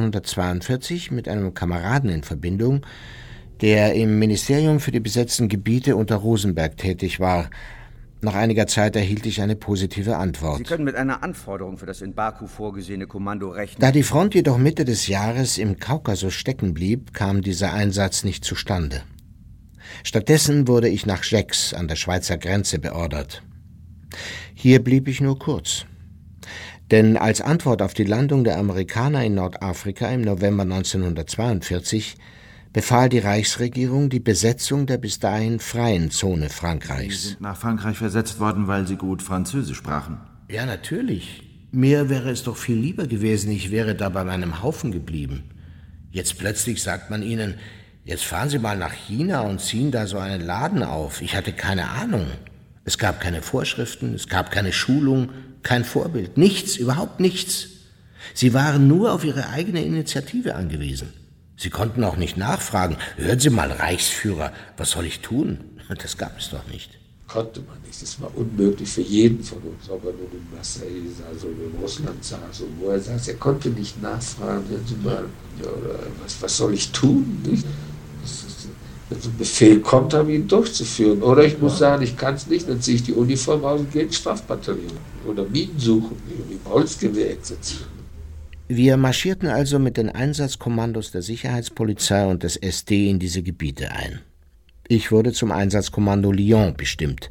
1942 mit einem Kameraden in Verbindung, der im Ministerium für die besetzten Gebiete unter Rosenberg tätig war. Nach einiger Zeit erhielt ich eine positive Antwort. Sie können mit einer Anforderung für das in Baku vorgesehene Kommando rechnen. Da die Front jedoch Mitte des Jahres im Kaukasus stecken blieb, kam dieser Einsatz nicht zustande. Stattdessen wurde ich nach Gex an der Schweizer Grenze beordert. Hier blieb ich nur kurz. Denn als Antwort auf die Landung der Amerikaner in Nordafrika im November 1942 befahl die Reichsregierung die Besetzung der bis dahin freien Zone Frankreichs. Sie sind nach Frankreich versetzt worden, weil Sie gut Französisch sprachen. Ja, natürlich. Mir wäre es doch viel lieber gewesen, ich wäre da bei meinem Haufen geblieben. Jetzt plötzlich sagt man ihnen, jetzt fahren Sie mal nach China und ziehen da so einen Laden auf. Ich hatte keine Ahnung. Es gab keine Vorschriften, es gab keine Schulung, kein Vorbild, nichts, überhaupt nichts. Sie waren nur auf ihre eigene Initiative angewiesen. Sie konnten auch nicht nachfragen, hören Sie mal, Reichsführer, was soll ich tun? Das gab es doch nicht. Konnte man nicht, das war unmöglich für jeden von uns, ob er nun in Marseille saß oder in Russland saß und wo er saß. Er konnte nicht nachfragen, hören Sie mal, ja, oder was soll ich tun? Nicht? Wenn so ein Befehl kommt, habe ich ihn durchzuführen. Oder ich muss sagen, ich kann es nicht, dann ziehe ich die Uniform aus und gehe ins Strafbataillon. Oder Minen suchen, im Holzgewehr exerzieren. Wir marschierten also mit den Einsatzkommandos der Sicherheitspolizei und des SD in diese Gebiete ein. Ich wurde zum Einsatzkommando Lyon bestimmt.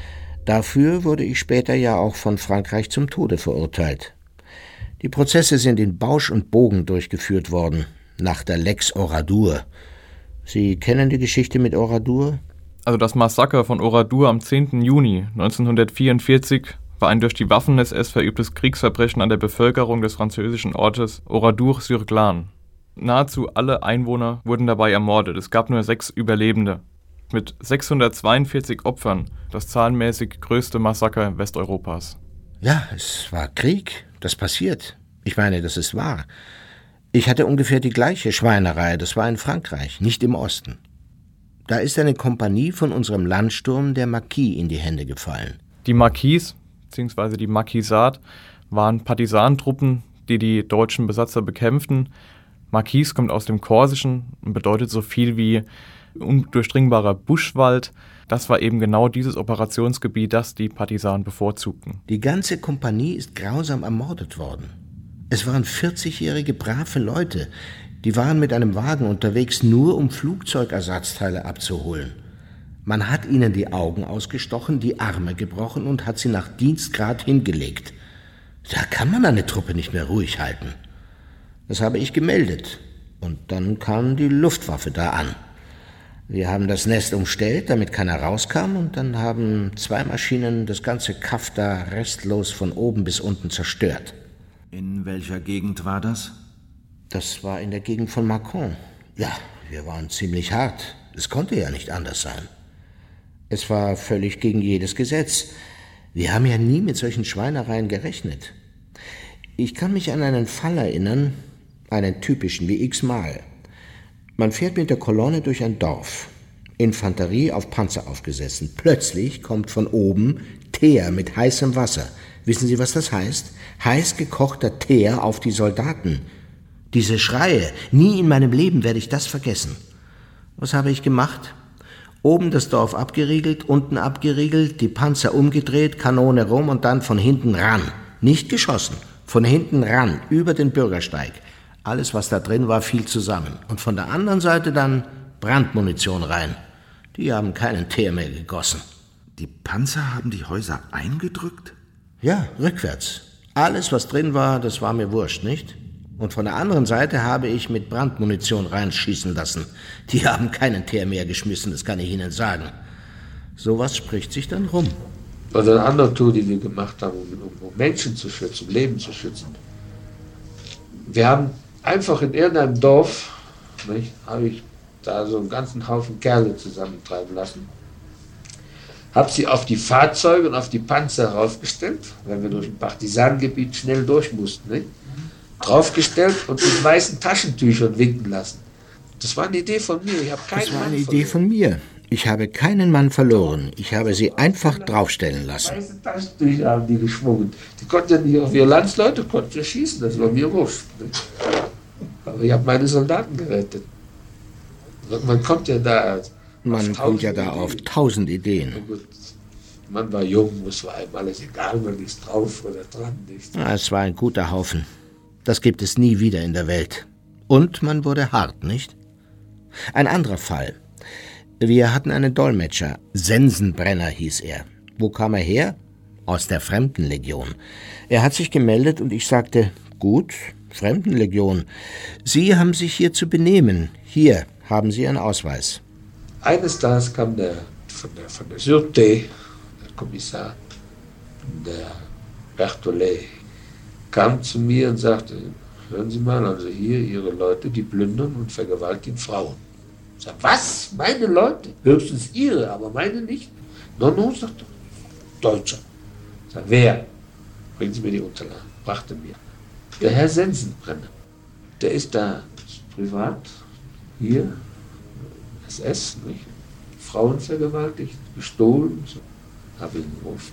Dafür wurde ich später ja auch von Frankreich zum Tode verurteilt. Die Prozesse sind in Bausch und Bogen durchgeführt worden, nach der Lex Oradour. Sie kennen die Geschichte mit Oradour? Also das Massaker von Oradour am 10. Juni 1944 war ein durch die Waffen-SS verübtes Kriegsverbrechen an der Bevölkerung des französischen Ortes Oradour-sur-Glane. Nahezu alle Einwohner wurden dabei ermordet. Es gab nur 6 Überlebende. Mit 642 Opfern das zahlenmäßig größte Massaker Westeuropas. Ja, es war Krieg. Das passiert. Ich meine, das ist wahr. Ich hatte ungefähr die gleiche Schweinerei. Das war in Frankreich, nicht im Osten. Da ist eine Kompanie von unserem Landsturm der Marquis in die Hände gefallen. Die Marquis, beziehungsweise die Marquisat, waren Partisanentruppen, die die deutschen Besatzer bekämpften. Marquis kommt aus dem Korsischen und bedeutet so viel wie undurchdringbarer Buschwald. Das war eben genau dieses Operationsgebiet, das die Partisanen bevorzugten. Die ganze Kompanie ist grausam ermordet worden. Es waren 40-jährige brave Leute. Die waren mit einem Wagen unterwegs, nur um Flugzeugersatzteile abzuholen. Man hat ihnen die Augen ausgestochen, die Arme gebrochen und hat sie nach Dienstgrad hingelegt. Da kann man eine Truppe nicht mehr ruhig halten. Das habe ich gemeldet. Und dann kam die Luftwaffe da an. Wir haben das Nest umstellt, damit keiner rauskam, und dann haben 2 Maschinen das ganze Kaff da restlos von oben bis unten zerstört. In welcher Gegend war das? Das war in der Gegend von Mâcon. Ja, wir waren ziemlich hart. Es konnte ja nicht anders sein. Es war völlig gegen jedes Gesetz. Wir haben ja nie mit solchen Schweinereien gerechnet. Ich kann mich an einen Fall erinnern, einen typischen wie x-mal. Man fährt mit der Kolonne durch ein Dorf. Infanterie auf Panzer aufgesessen. Plötzlich kommt von oben Teer mit heißem Wasser. Wissen Sie, was das heißt? Heiß gekochter Teer auf die Soldaten. Diese Schreie, nie in meinem Leben werde ich das vergessen. Was habe ich gemacht? Oben das Dorf abgeriegelt, unten abgeriegelt, die Panzer umgedreht, Kanone rum und dann von hinten ran. Nicht geschossen, von hinten ran, über den Bürgersteig. Alles, was da drin war, fiel zusammen. Und von der anderen Seite dann Brandmunition rein. Die haben keinen Teer mehr gegossen. Die Panzer haben die Häuser eingedrückt? Ja, rückwärts. Alles, was drin war, das war mir wurscht, nicht? Und von der anderen Seite habe ich mit Brandmunition reinschießen lassen. Die haben keinen Teer mehr geschmissen, das kann ich Ihnen sagen. Sowas spricht sich dann rum. Also eine andere Tour, die wir gemacht haben, um Menschen zu schützen, um Leben zu schützen. Wir haben einfach in irgendeinem Dorf, habe ich da so einen ganzen Haufen Kerle zusammentreiben lassen. Habe sie auf die Fahrzeuge und auf die Panzer raufgestellt, weil wir durch ein Partisanengebiet schnell durch mussten. Nicht? Draufgestellt und mit weißen Taschentüchern winken lassen. Das war eine Idee von mir. Ich habe keinen Das war Mann eine Idee verloren. von mir. Ich habe keinen Mann verloren. Ich habe sie einfach draufstellen lassen. Weiße Taschentücher haben die geschwungen. Die konnten ja nicht auf ihre Landsleute, konnten ja schießen. Das war mir wurscht. Aber ich habe meine Soldaten gerettet. Man kommt ja da. Man kommt ja da auf 1000 Ideen. Man war jung, es war einem alles egal, man ist drauf oder dran. Nicht? Es war ein guter Haufen. Das gibt es nie wieder in der Welt. Und man wurde hart, nicht? Ein anderer Fall. Wir hatten einen Dolmetscher. Sensenbrenner hieß er. Wo kam er her? Aus der Fremdenlegion. Er hat sich gemeldet und ich sagte, gut, Fremdenlegion. Sie haben sich hier zu benehmen. Hier haben Sie Ihren Ausweis. Eines Tages kam der von der Sûreté, der Kommissar, der Berthollet, kam zu mir und sagte, hören Sie mal, also hier Ihre Leute, die plündern und vergewaltigen Frauen. Ich sag, was? Meine Leute? Höchstens Ihre, aber meine nicht. No, sagt er. Deutscher. Ich sag, wer? Bringen Sie mir die Unterlagen. Brachte mir. Der Herr Sensenbrenner. Der ist da privat, hier, SS, nicht? Frauen vergewaltigt, gestohlen. So. Habe ihn gerufen.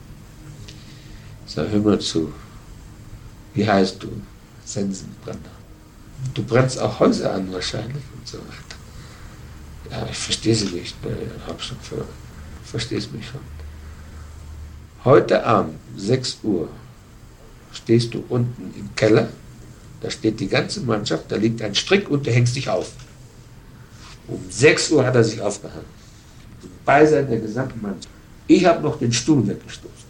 Ich sag, hör mal zu. Wie heißt du? Sensenbrenner. Du brennst auch Häuser an wahrscheinlich und so weiter. Ja, ich verstehe sie nicht. Verstehst mich schon. Heute Abend, 6 Uhr, stehst du unten im Keller, da steht die ganze Mannschaft, da liegt ein Strick und du hängst dich auf. Um 6 Uhr hat er sich aufgehangen. Im Beisein der gesamten Mannschaft. Ich habe noch den Stuhl weggestoßen.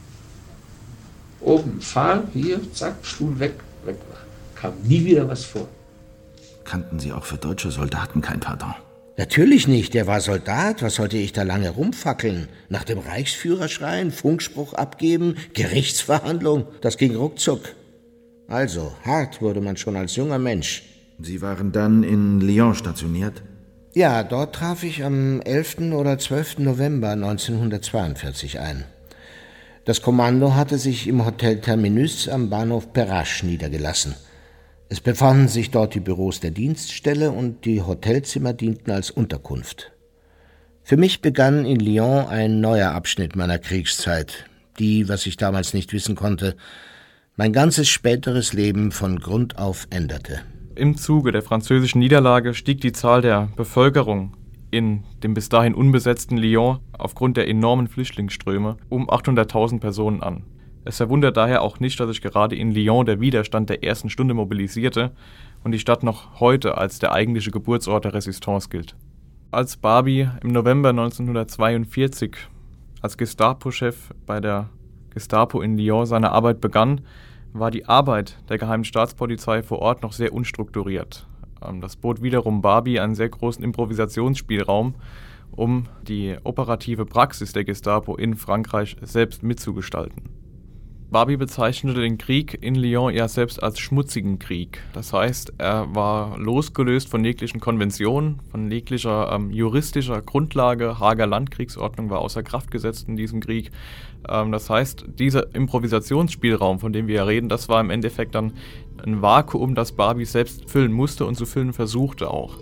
Oben fahren, hier, zack, Stuhl weg war. Kam nie wieder was vor. Kannten Sie auch für deutsche Soldaten kein Pardon? Natürlich nicht, der war Soldat, was sollte ich da lange rumfackeln? Nach dem Reichsführer schreien, Funkspruch abgeben, Gerichtsverhandlung, das ging ruckzuck. Also, hart wurde man schon als junger Mensch. Sie waren dann in Lyon stationiert? Ja, dort traf ich am 11. oder 12. November 1942 ein. Das Kommando hatte sich im Hotel Terminus am Bahnhof Perrache niedergelassen. Es befanden sich dort die Büros der Dienststelle und die Hotelzimmer dienten als Unterkunft. Für mich begann in Lyon ein neuer Abschnitt meiner Kriegszeit, die, was ich damals nicht wissen konnte, mein ganzes späteres Leben von Grund auf änderte. Im Zuge der französischen Niederlage stieg die Zahl der Bevölkerung in dem bis dahin unbesetzten Lyon aufgrund der enormen Flüchtlingsströme um 800.000 Personen an. Es verwundert daher auch nicht, dass sich gerade in Lyon der Widerstand der ersten Stunde mobilisierte und die Stadt noch heute als der eigentliche Geburtsort der Resistance gilt. Als Barbie im November 1942 als Gestapo-Chef bei der Gestapo in Lyon seine Arbeit begann, war die Arbeit der Geheimen Staatspolizei vor Ort noch sehr unstrukturiert. Das bot wiederum Barbie einen sehr großen Improvisationsspielraum, um die operative Praxis der Gestapo in Frankreich selbst mitzugestalten. Barbie bezeichnete den Krieg in Lyon ja selbst als schmutzigen Krieg. Das heißt, er war losgelöst von jeglichen Konventionen, von jeglicher juristischer Grundlage. Haager Landkriegsordnung war außer Kraft gesetzt in diesem Krieg. Das heißt, dieser Improvisationsspielraum, von dem wir ja reden, das war im Endeffekt dann ein Vakuum, das Barbie selbst füllen musste und zu füllen versuchte auch.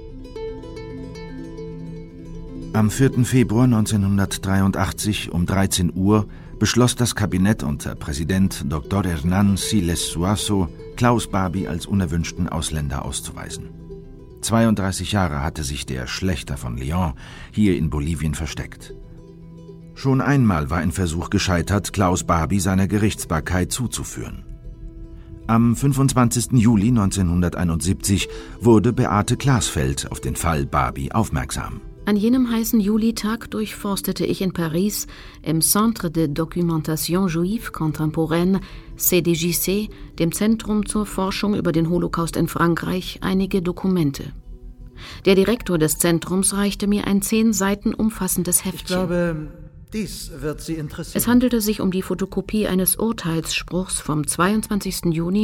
Am 4. Februar 1983 um 13 Uhr beschloss das Kabinett unter Präsident Dr. Hernán Siles Zuazo, Klaus Barbie als unerwünschten Ausländer auszuweisen. 32 Jahre hatte sich der Schlächter von Lyon hier in Bolivien versteckt. Schon einmal war ein Versuch gescheitert, Klaus Barbie seiner Gerichtsbarkeit zuzuführen. Am 25. Juli 1971 wurde Beate Glasfeld auf den Fall Barbie aufmerksam. An jenem heißen Julitag durchforstete ich in Paris im Centre de Documentation Juive Contemporaine, CDJC, dem Zentrum zur Forschung über den Holocaust in Frankreich, einige Dokumente. Der Direktor des Zentrums reichte mir ein 10 Seiten umfassendes Heftchen. Ich glaube, dies wird Sie interessieren. Es handelte sich um die Fotokopie eines Urteilsspruchs vom 22. Juni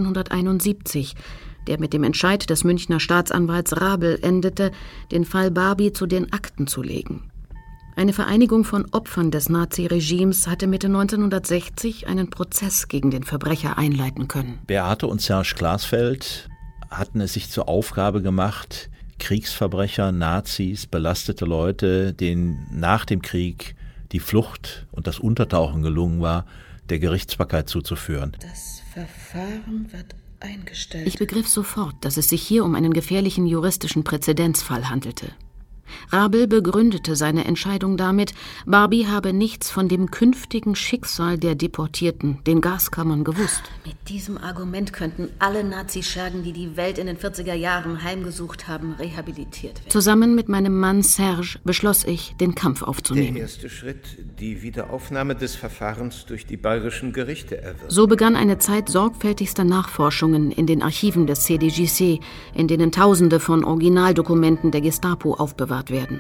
1971, der mit dem Entscheid des Münchner Staatsanwalts Rabel endete, den Fall Barbie zu den Akten zu legen. Eine Vereinigung von Opfern des Naziregimes hatte Mitte 1960 einen Prozess gegen den Verbrecher einleiten können. Beate und Serge Glasfeld hatten es sich zur Aufgabe gemacht, Kriegsverbrecher, Nazis, belastete Leute, denen nach dem Krieg die Flucht und das Untertauchen gelungen war, der Gerichtsbarkeit zuzuführen. Das Verfahren wird eingestellt. Ich begriff sofort, dass es sich hier um einen gefährlichen juristischen Präzedenzfall handelte. Rabel begründete seine Entscheidung damit, Barbie habe nichts von dem künftigen Schicksal der Deportierten, den Gaskammern, gewusst. Mit diesem Argument könnten alle Nazischergen, die die Welt in den 40er Jahren heimgesucht haben, rehabilitiert werden. Zusammen mit meinem Mann Serge beschloss ich, den Kampf aufzunehmen. Der erste Schritt, die Wiederaufnahme des Verfahrens durch die bayerischen Gerichte erwirken. So begann eine Zeit sorgfältigster Nachforschungen in den Archiven des CDJC, in denen Tausende von Originaldokumenten der Gestapo aufbewahrt werden.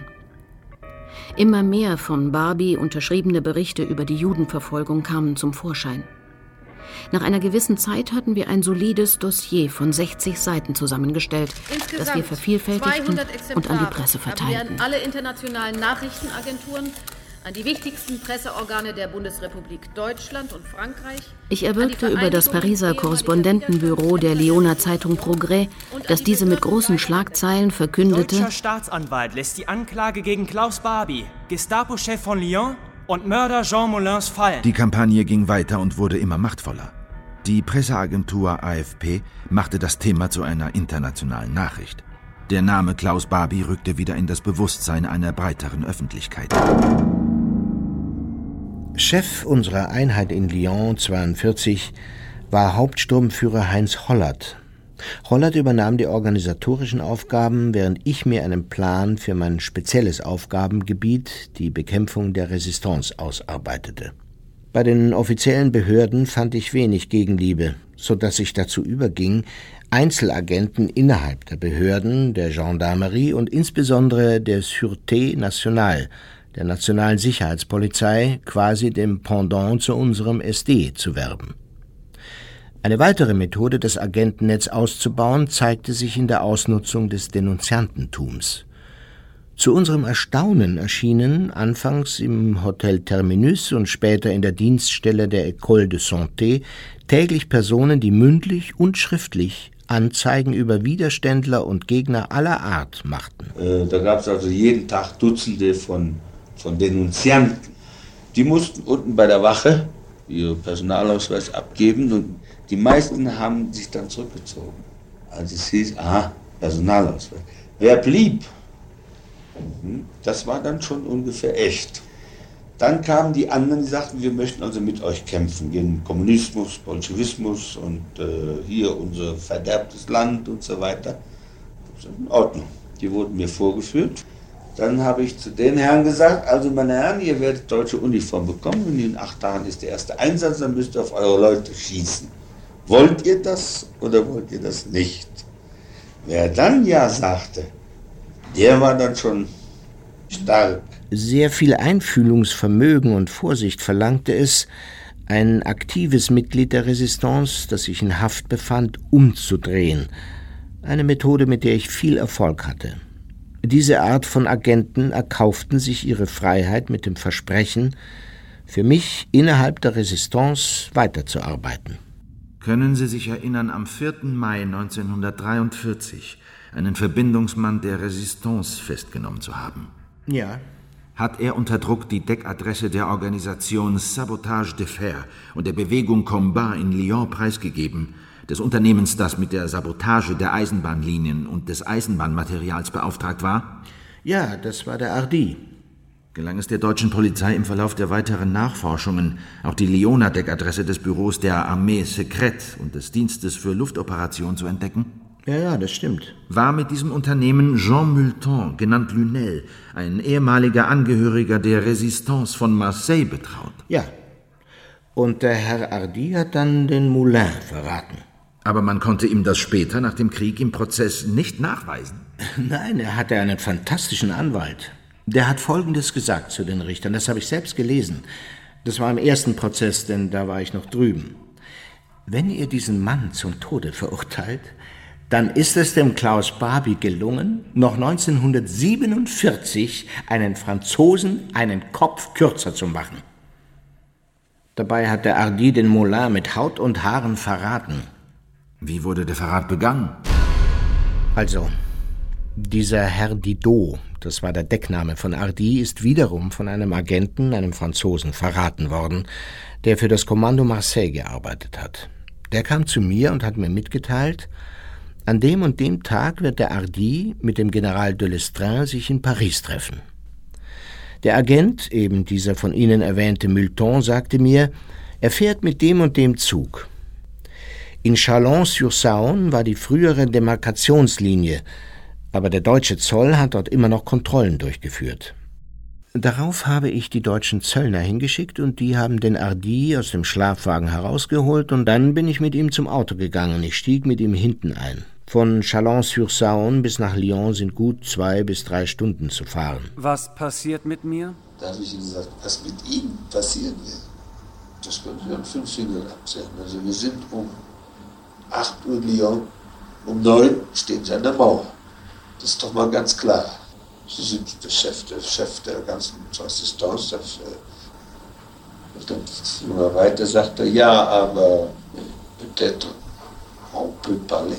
Immer mehr von Barbie unterschriebene Berichte über die Judenverfolgung kamen zum Vorschein. Nach einer gewissen Zeit hatten wir ein solides Dossier von 60 Seiten zusammengestellt, das wir vervielfältigten und an die Presse verteilten. An alle internationalen Nachrichtenagenturen, an die wichtigsten Presseorgane der Bundesrepublik Deutschland und Frankreich. Ich erwirkte über das Pariser Korrespondentenbüro der Lyoner Zeitung Progrès, dass diese mit großen Schlagzeilen verkündete: Deutscher Staatsanwalt lässt die Anklage gegen Klaus Barbie, Gestapo-Chef von Lyon und Mörder Jean Moulins fallen. Die Kampagne ging weiter und wurde immer machtvoller. Die Presseagentur AFP machte das Thema zu einer internationalen Nachricht. Der Name Klaus Barbie rückte wieder in das Bewusstsein einer breiteren Öffentlichkeit. Chef unserer Einheit in Lyon 42 war Hauptsturmführer Heinz Hollert. Hollert übernahm die organisatorischen Aufgaben, während ich mir einen Plan für mein spezielles Aufgabengebiet, die Bekämpfung der Resistance, ausarbeitete. Bei den offiziellen Behörden fand ich wenig Gegenliebe, sodass ich dazu überging, Einzelagenten innerhalb der Behörden, der Gendarmerie und insbesondere der Sûreté Nationale, der Nationalen Sicherheitspolizei, quasi dem Pendant zu unserem SD, zu werben. Eine weitere Methode, das Agentennetz auszubauen, zeigte sich in der Ausnutzung des Denunziantentums. Zu unserem Erstaunen erschienen anfangs im Hotel Terminus und später in der Dienststelle der École de Santé täglich Personen, die mündlich und schriftlich Anzeigen über Widerständler und Gegner aller Art machten. Da gab es also jeden Tag Dutzende von Denunzianten. Die mussten unten bei der Wache ihren Personalausweis abgeben und die meisten haben sich dann zurückgezogen. Also es hieß, Personalausweis. Wer blieb, Das war dann schon ungefähr echt. Dann kamen die anderen, die sagten, wir möchten also mit euch kämpfen gegen Kommunismus, Bolschewismus und hier unser verderbtes Land und so weiter. Das ist in Ordnung. Die wurden mir vorgeführt. Dann habe ich zu den Herren gesagt, also meine Herren, ihr werdet deutsche Uniform bekommen und in 8 Tagen ist der erste Einsatz, dann müsst ihr auf eure Leute schießen. Wollt ihr das oder wollt ihr das nicht? Wer dann ja sagte, der war dann schon stark. Sehr viel Einfühlungsvermögen und Vorsicht verlangte es, ein aktives Mitglied der Resistance, das sich in Haft befand, umzudrehen. Eine Methode, mit der ich viel Erfolg hatte. Diese Art von Agenten erkauften sich ihre Freiheit mit dem Versprechen, für mich innerhalb der Resistance weiterzuarbeiten. Können Sie sich erinnern, am 4. Mai 1943 einen Verbindungsmann der Resistance festgenommen zu haben? Ja. Hat er unter Druck die Deckadresse der Organisation Sabotage de Fer und der Bewegung Combat in Lyon preisgegeben, des Unternehmens, das mit der Sabotage der Eisenbahnlinien und des Eisenbahnmaterials beauftragt war? Ja, das war der Hardy. Gelang es der deutschen Polizei im Verlauf der weiteren Nachforschungen, auch die Lyoner Deckadresse des Büros der Armée Secrète und des Dienstes für Luftoperationen zu entdecken? Ja, das stimmt. War mit diesem Unternehmen Jean Multon, genannt Lunel, ein ehemaliger Angehöriger der Resistance von Marseille, betraut? Ja. Und der Herr Hardy hat dann den Moulin verraten. Aber man konnte ihm das später nach dem Krieg im Prozess nicht nachweisen. Nein, er hatte einen fantastischen Anwalt. Der hat Folgendes gesagt zu den Richtern, das habe ich selbst gelesen. Das war im ersten Prozess, denn da war ich noch drüben. Wenn ihr diesen Mann zum Tode verurteilt, dann ist es dem Klaus Barbie gelungen, noch 1947 einen Franzosen einen Kopf kürzer zu machen. Dabei hat der Hardy den Moulin mit Haut und Haaren verraten. Wie wurde der Verrat begangen? Also, dieser Herr Didot, das war der Deckname von Hardy, ist wiederum von einem Agenten, einem Franzosen, verraten worden, der für das Kommando Marseille gearbeitet hat. Der kam zu mir und hat mir mitgeteilt, an dem und dem Tag wird der Hardy mit dem General de Lestrin sich in Paris treffen. Der Agent, eben dieser von Ihnen erwähnte Multon, sagte mir, er fährt mit dem und dem Zug. In Chalon-sur-Saône war die frühere Demarkationslinie, aber der deutsche Zoll hat dort immer noch Kontrollen durchgeführt. Darauf habe ich die deutschen Zöllner hingeschickt und die haben den Hardy aus dem Schlafwagen herausgeholt und dann bin ich mit ihm zum Auto gegangen. Ich stieg mit ihm hinten ein. Von Chalon-sur-Saône bis nach Lyon sind gut 2 bis 3 Stunden zu fahren. Was passiert mit mir? Da habe ich ihm gesagt, was mit ihm passieren wird, das können Sie an 5 Fingern abzählen. Also wir sind um 8 Uhr in Lyon, um 9 stehen Sie an der Mauer. Das ist doch mal ganz klar. Sie sind der Chef der ganzen Assistance. Und dann immer weiter sagt er, ja, aber peut-être on peut parler.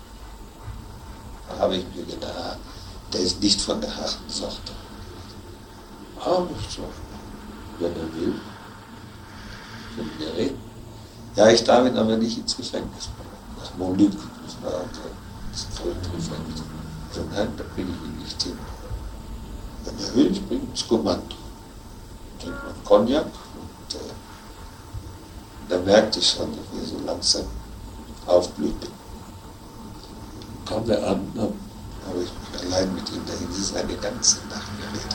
Da habe ich mir gedacht, der ist nicht von der harten Sorte. Aber so, wenn er will, können wir reden. Ja, ich darf ihn aber nicht ins Gefängnis bringen. Nach Montluc, das war das Gefängnis. Also nein, da bringe ich ihn nicht hin. Wenn er will, ich bringe ihn ins Kommando. Trinkt man Cognac und da merkte ich schon, dass wir so langsam aufblühten. Kam der an, habe ich mich allein mit ihm dahin, sie ist eine ganze Nacht geredet.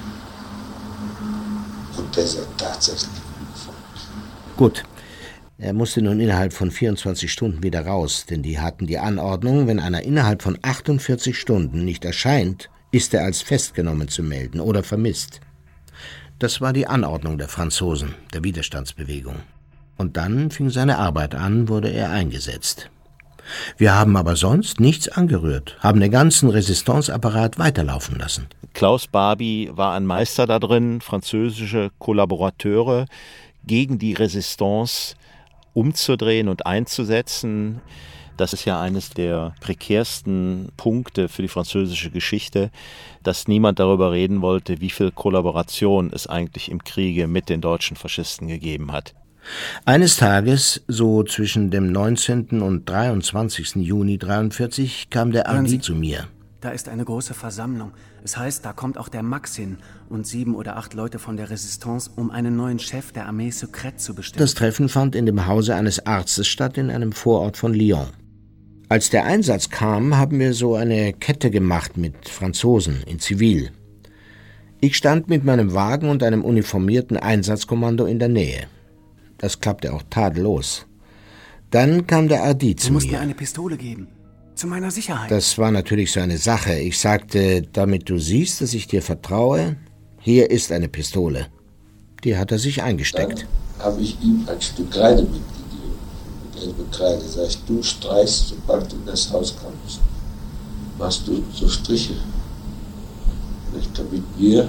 Und der ist tatsächlich umgefallen. Gut. Er musste nun innerhalb von 24 Stunden wieder raus, denn die hatten die Anordnung, wenn einer innerhalb von 48 Stunden nicht erscheint, ist er als festgenommen zu melden oder vermisst. Das war die Anordnung der Franzosen, der Widerstandsbewegung. Und dann fing seine Arbeit an, wurde er eingesetzt. Wir haben aber sonst nichts angerührt, haben den ganzen Resistanceapparat weiterlaufen lassen. Klaus Barbie war ein Meister da drin, französische Kollaborateure gegen die Resistance umzudrehen und einzusetzen. Das ist ja eines der prekärsten Punkte für die französische Geschichte, dass niemand darüber reden wollte, wie viel Kollaboration es eigentlich im Kriege mit den deutschen Faschisten gegeben hat. Eines Tages, so zwischen dem 19. und 23. Juni 1943, kam der Hardy zu mir. Da ist eine große Versammlung. Es heißt, da kommt auch der Max hin und 7 oder 8 Leute von der Resistance, um einen neuen Chef der Armee Secrète zu bestimmen. Das Treffen fand in dem Hause eines Arztes statt, in einem Vorort von Lyon. Als der Einsatz kam, haben wir so eine Kette gemacht mit Franzosen in Zivil. Ich stand mit meinem Wagen und einem uniformierten Einsatzkommando in der Nähe. Das klappte auch tadellos. Dann kam der Hardy zu mir. Du musst mir eine Pistole geben. Zu meiner Sicherheit. Das war natürlich so eine Sache. Ich sagte, damit du siehst, dass ich dir vertraue, hier ist eine Pistole. Die hat er sich eingesteckt. Dann habe ich ihm ein Stück Kreide mitgegeben. Gelbe Kreide. Sag ich, du streichst, sobald du in das Haus kommst. Machst du so Striche. Damit wir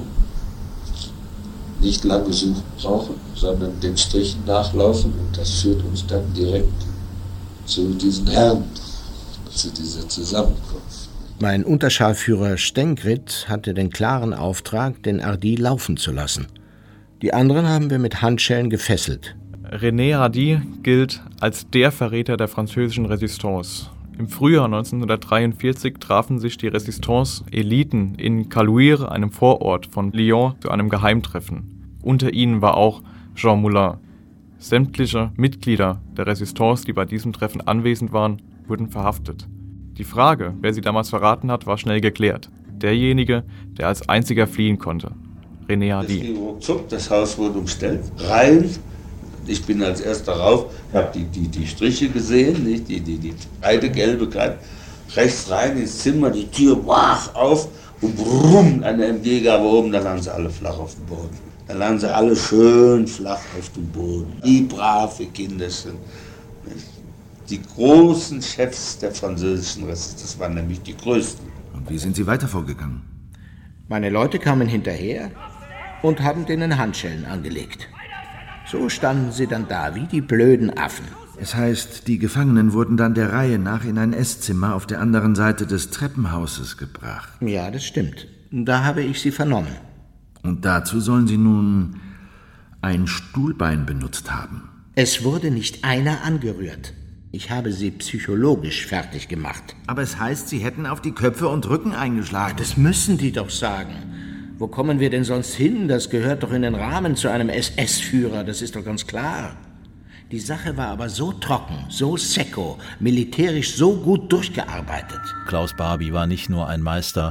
nicht lange suchen brauchen, sondern den Strichen nachlaufen. Und das führt uns dann direkt zu diesen Herren, zu dieser Zusammenkunft. Mein Unterscharführer Stengrit hatte den klaren Auftrag, den Hardy laufen zu lassen. Die anderen haben wir mit Handschellen gefesselt. René Hardy gilt als der Verräter der französischen Resistance. Im Frühjahr 1943 trafen sich die Resistance-Eliten in Caluire, einem Vorort von Lyon, zu einem Geheimtreffen. Unter ihnen war auch Jean Moulin. Sämtliche Mitglieder der Resistance, die bei diesem Treffen anwesend waren, wurden verhaftet. Die Frage, wer sie damals verraten hat, war schnell geklärt. Derjenige, der als einziger fliehen konnte. René Hardy. Es ging ruckzuck, das Haus wurde umstellt. Rein. Ich bin als erster rauf, habe die Striche gesehen, nicht? Die breite gelbe Kreide. Rechts rein ins Zimmer, die Tür wach auf und brumm, eine MG gab oben, da lagen sie alle flach auf dem Boden. Da lagen sie alle schön flach auf dem Boden. Die brave Kinder sind. Die großen Chefs der französischen Resistance, das waren nämlich die größten. Und wie sind Sie weiter vorgegangen? Meine Leute kamen hinterher und haben denen Handschellen angelegt. So standen sie dann da, wie die blöden Affen. Es heißt, die Gefangenen wurden dann der Reihe nach in ein Esszimmer auf der anderen Seite des Treppenhauses gebracht. Ja, das stimmt. Da habe ich sie vernommen. Und dazu sollen sie nun ein Stuhlbein benutzt haben. Es wurde nicht einer angerührt. Ich habe sie psychologisch fertig gemacht. Aber es heißt, sie hätten auf die Köpfe und Rücken eingeschlagen. Ach, das müssen die doch sagen. Wo kommen wir denn sonst hin? Das gehört doch in den Rahmen zu einem SS-Führer, das ist doch ganz klar. Die Sache war aber so trocken, so secco, militärisch so gut durchgearbeitet. Klaus Barbie war nicht nur ein Meister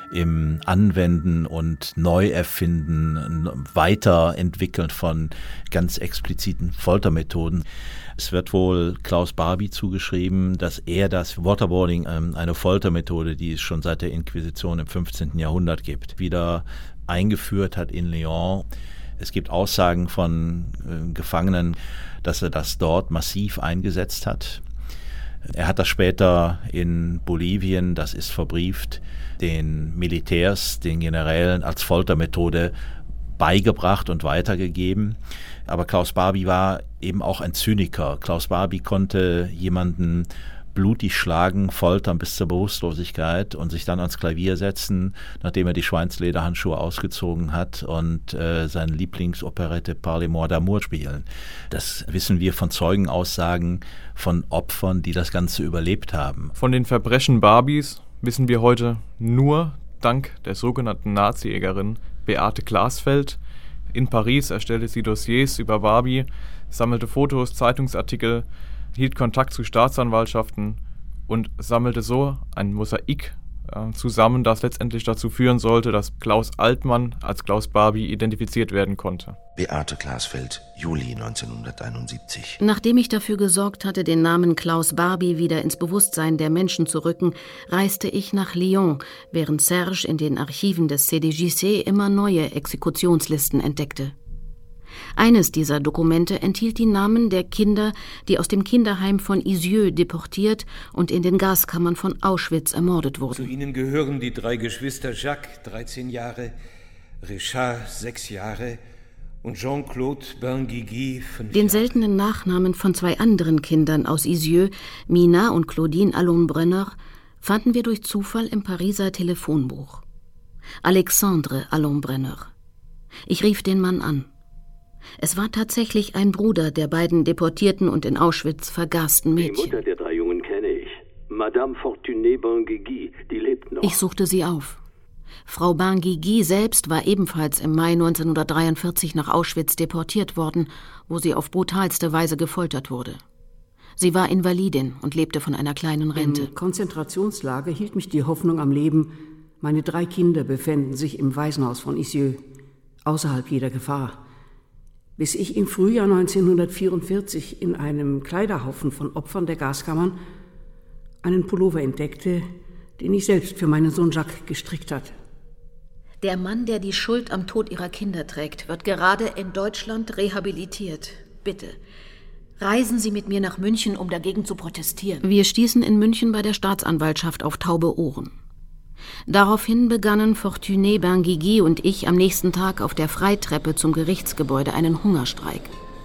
im Anwenden und Neuerfinden, Weiterentwickeln von ganz expliziten Foltermethoden. Es wird wohl Klaus Barbie zugeschrieben, dass er das Waterboarding, eine Foltermethode, die es schon seit der Inquisition im 15. Jahrhundert gibt, wieder eingeführt hat in Lyon. Es gibt Aussagen von Gefangenen, dass er das dort massiv eingesetzt hat. Er hat das später in Bolivien, das ist verbrieft, den Militärs, den Generälen als Foltermethode beigebracht und weitergegeben. Aber Klaus Barbie war eben auch ein Zyniker. Klaus Barbie konnte jemanden blutig schlagen, foltern bis zur Bewusstlosigkeit und sich dann ans Klavier setzen, nachdem er die Schweinslederhandschuhe ausgezogen hat und seine Lieblingsoperette Parlez-moi d'amour spielen. Das wissen wir von Zeugenaussagen von Opfern, die das Ganze überlebt haben. Von den Verbrechen Barbies wissen wir heute nur dank der sogenannten Nazi-Jägerin Beate Glasfeld. In Paris erstellte sie Dossiers über Barbie, sammelte Fotos, Zeitungsartikel, hielt Kontakt zu Staatsanwaltschaften und sammelte so ein Mosaik zusammen, das letztendlich dazu führen sollte, dass Klaus Altmann als Klaus Barbie identifiziert werden konnte. Beate Glasfeld, Juli 1971. Nachdem ich dafür gesorgt hatte, den Namen Klaus Barbie wieder ins Bewusstsein der Menschen zu rücken, reiste ich nach Lyon, während Serge in den Archiven des CDJC immer neue Exekutionslisten entdeckte. Eines dieser Dokumente enthielt die Namen der Kinder, die aus dem Kinderheim von Isieux deportiert und in den Gaskammern von Auschwitz ermordet wurden. Zu ihnen gehören die 3 Geschwister Jacques, 13 Jahre, Richard, 6 Jahre und Jean-Claude Benguigui, 5 Jahre. Den seltenen Nachnamen von 2 anderen Kindern aus Isieux, Mina und Claudine Allon-Brenner, fanden wir durch Zufall im Pariser Telefonbuch. Alexandre Allon-Brenner. Ich rief den Mann an. Es war tatsächlich ein Bruder der beiden deportierten und in Auschwitz vergasten Mädchen. Die Mutter der 3 Jungen kenne ich. Madame Fortuné Benguigui, die lebt noch. Ich suchte sie auf. Frau Benguigui selbst war ebenfalls im Mai 1943 nach Auschwitz deportiert worden, wo sie auf brutalste Weise gefoltert wurde. Sie war Invalidin und lebte von einer kleinen Rente. Im Konzentrationslager hielt mich die Hoffnung am Leben, meine 3 Kinder befänden sich im Waisenhaus von Isieux, außerhalb jeder Gefahr. Bis ich im Frühjahr 1944 in einem Kleiderhaufen von Opfern der Gaskammern einen Pullover entdeckte, den ich selbst für meinen Sohn Jacques gestrickt hatte. Der Mann, der die Schuld am Tod ihrer Kinder trägt, wird gerade in Deutschland rehabilitiert. Bitte, reisen Sie mit mir nach München, um dagegen zu protestieren. Wir stießen in München bei der Staatsanwaltschaft auf taube Ohren. Daraufhin begannen Fortuné Benguigui und ich am nächsten Tag auf der Freitreppe zum Gerichtsgebäude einen Hungerstreik.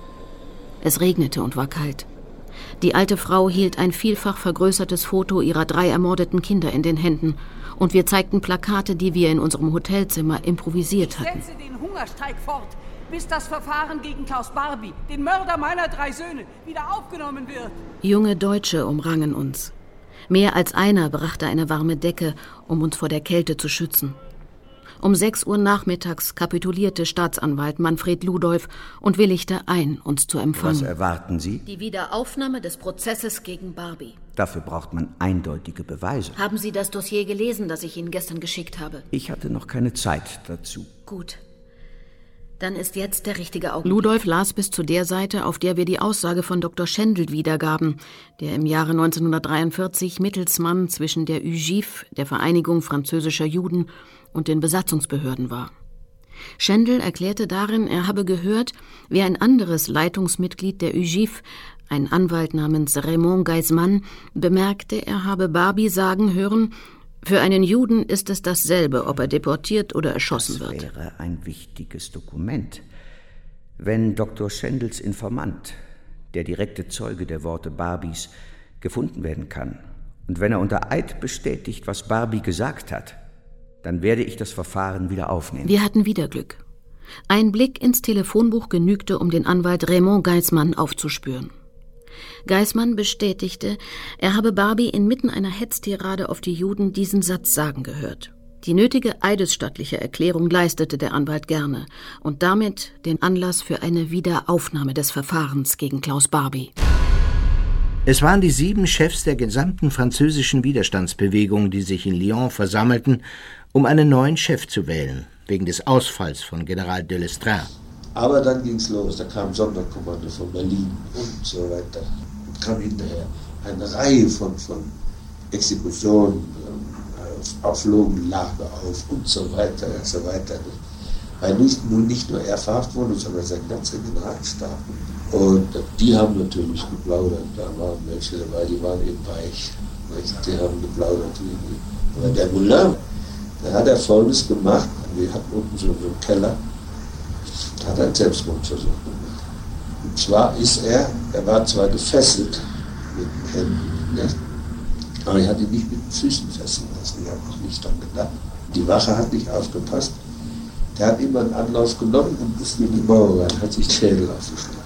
Es regnete und war kalt. Die alte Frau hielt ein vielfach vergrößertes Foto ihrer 3 ermordeten Kinder in den Händen und wir zeigten Plakate, die wir in unserem Hotelzimmer improvisiert hatten. Ich setze den Hungerstreik fort, bis das Verfahren gegen Klaus Barbie, den Mörder meiner 3 Söhne, wieder aufgenommen wird. Junge Deutsche umrangen uns. Mehr als einer brachte eine warme Decke, um uns vor der Kälte zu schützen. Um 6 Uhr nachmittags kapitulierte Staatsanwalt Manfred Ludolf und willigte ein, uns zu empfangen. Was erwarten Sie? Die Wiederaufnahme des Prozesses gegen Barbie. Dafür braucht man eindeutige Beweise. Haben Sie das Dossier gelesen, das ich Ihnen gestern geschickt habe? Ich hatte noch keine Zeit dazu. Gut. Dann ist jetzt der richtige Augenblick. Ludolf las bis zu der Seite, auf der wir die Aussage von Dr. Schendel wiedergaben, der im Jahre 1943 Mittelsmann zwischen der UGIF, der Vereinigung französischer Juden, und den Besatzungsbehörden war. Schendel erklärte darin, er habe gehört, wie ein anderes Leitungsmitglied der UGIF, ein Anwalt namens Raymond Geismann, bemerkte, er habe Barbie sagen hören, für einen Juden ist es dasselbe, ob er deportiert oder erschossen wird. Das wäre ein wichtiges Dokument. Wenn Dr. Schendels Informant, der direkte Zeuge der Worte Barbies, gefunden werden kann und wenn er unter Eid bestätigt, was Barbie gesagt hat, dann werde ich das Verfahren wieder aufnehmen. Wir hatten wieder Glück. Ein Blick ins Telefonbuch genügte, um den Anwalt Raymond Geismann aufzuspüren. Geismann bestätigte, er habe Barbie inmitten einer Hetztirade auf die Juden diesen Satz sagen gehört. Die nötige eidesstattliche Erklärung leistete der Anwalt gerne und damit den Anlass für eine Wiederaufnahme des Verfahrens gegen Klaus Barbie. Es waren die 7 Chefs der gesamten französischen Widerstandsbewegung, die sich in Lyon versammelten, um einen neuen Chef zu wählen, wegen des Ausfalls von General de Lestrin. Aber dann ging's los, da kam Sonderkommando von Berlin und so weiter. Und kam hinterher eine Reihe von Exekutionen, flogen Lager auf und so weiter und so weiter. Weil nicht nur er verhaftet wurde, sondern sein ganzer Generalstab. Und die haben natürlich geplaudert, da waren welche dabei, die waren eben weich. Die haben geplaudert. Aber der Moulin, da hat er Folgendes gemacht, wir hatten unten so einen Keller, da hat er einen Selbstmordversuch gemacht. Und zwar ist er war zwar gefesselt mit den Händen, ne? Aber er hat ihn nicht mit den Füßen fesseln lassen, ich habe noch nicht dran gedacht. Die Wache hat nicht aufgepasst, der hat immer einen Anlauf genommen und ist in die Mauer rein, hat sich den Schädel aufgeschlagen.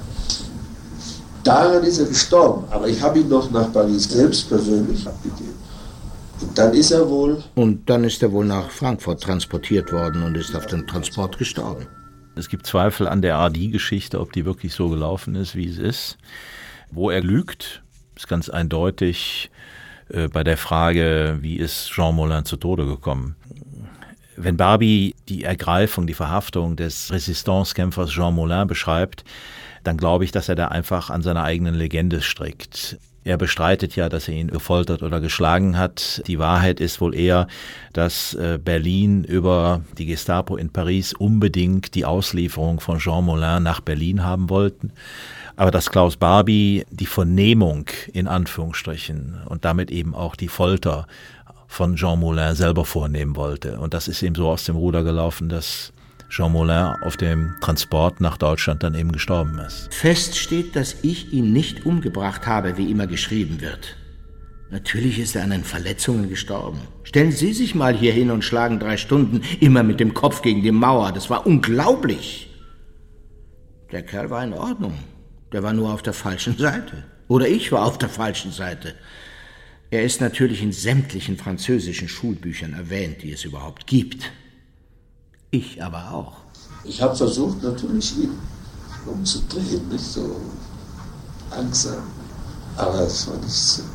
Daran ist er gestorben, aber ich habe ihn noch nach Paris selbst persönlich abgegeben. Und dann ist er wohl nach Frankfurt transportiert worden und ist auf dem Transport gestorben. Es gibt Zweifel an der ARDI-Geschichte, ob die wirklich so gelaufen ist, wie es ist. Wo er lügt, ist ganz eindeutig bei der Frage, wie ist Jean Moulin zu Tode gekommen. Wenn Barbie die Ergreifung, die Verhaftung des Resistance-Kämpfers Jean Moulin beschreibt, dann glaube ich, dass er da einfach an seiner eigenen Legende strickt. Er bestreitet ja, dass er ihn gefoltert oder geschlagen hat. Die Wahrheit ist wohl eher, dass Berlin über die Gestapo in Paris unbedingt die Auslieferung von Jean Moulin nach Berlin haben wollten. Aber dass Klaus Barbie die Vernehmung in Anführungsstrichen und damit eben auch die Folter von Jean Moulin selber vornehmen wollte. Und das ist ihm so aus dem Ruder gelaufen, dass Jean Moulin auf dem Transport nach Deutschland dann eben gestorben ist. Fest steht, dass ich ihn nicht umgebracht habe, wie immer geschrieben wird. Natürlich ist er an den Verletzungen gestorben. Stellen Sie sich mal hier hin und schlagen 3 Stunden immer mit dem Kopf gegen die Mauer. Das war unglaublich. Der Kerl war in Ordnung. Der war nur auf der falschen Seite. Oder ich war auf der falschen Seite. Er ist natürlich in sämtlichen französischen Schulbüchern erwähnt, die es überhaupt gibt. Ich aber auch. Ich habe versucht, natürlich ihn umzudrehen, nicht so langsam. Aber es war nicht so.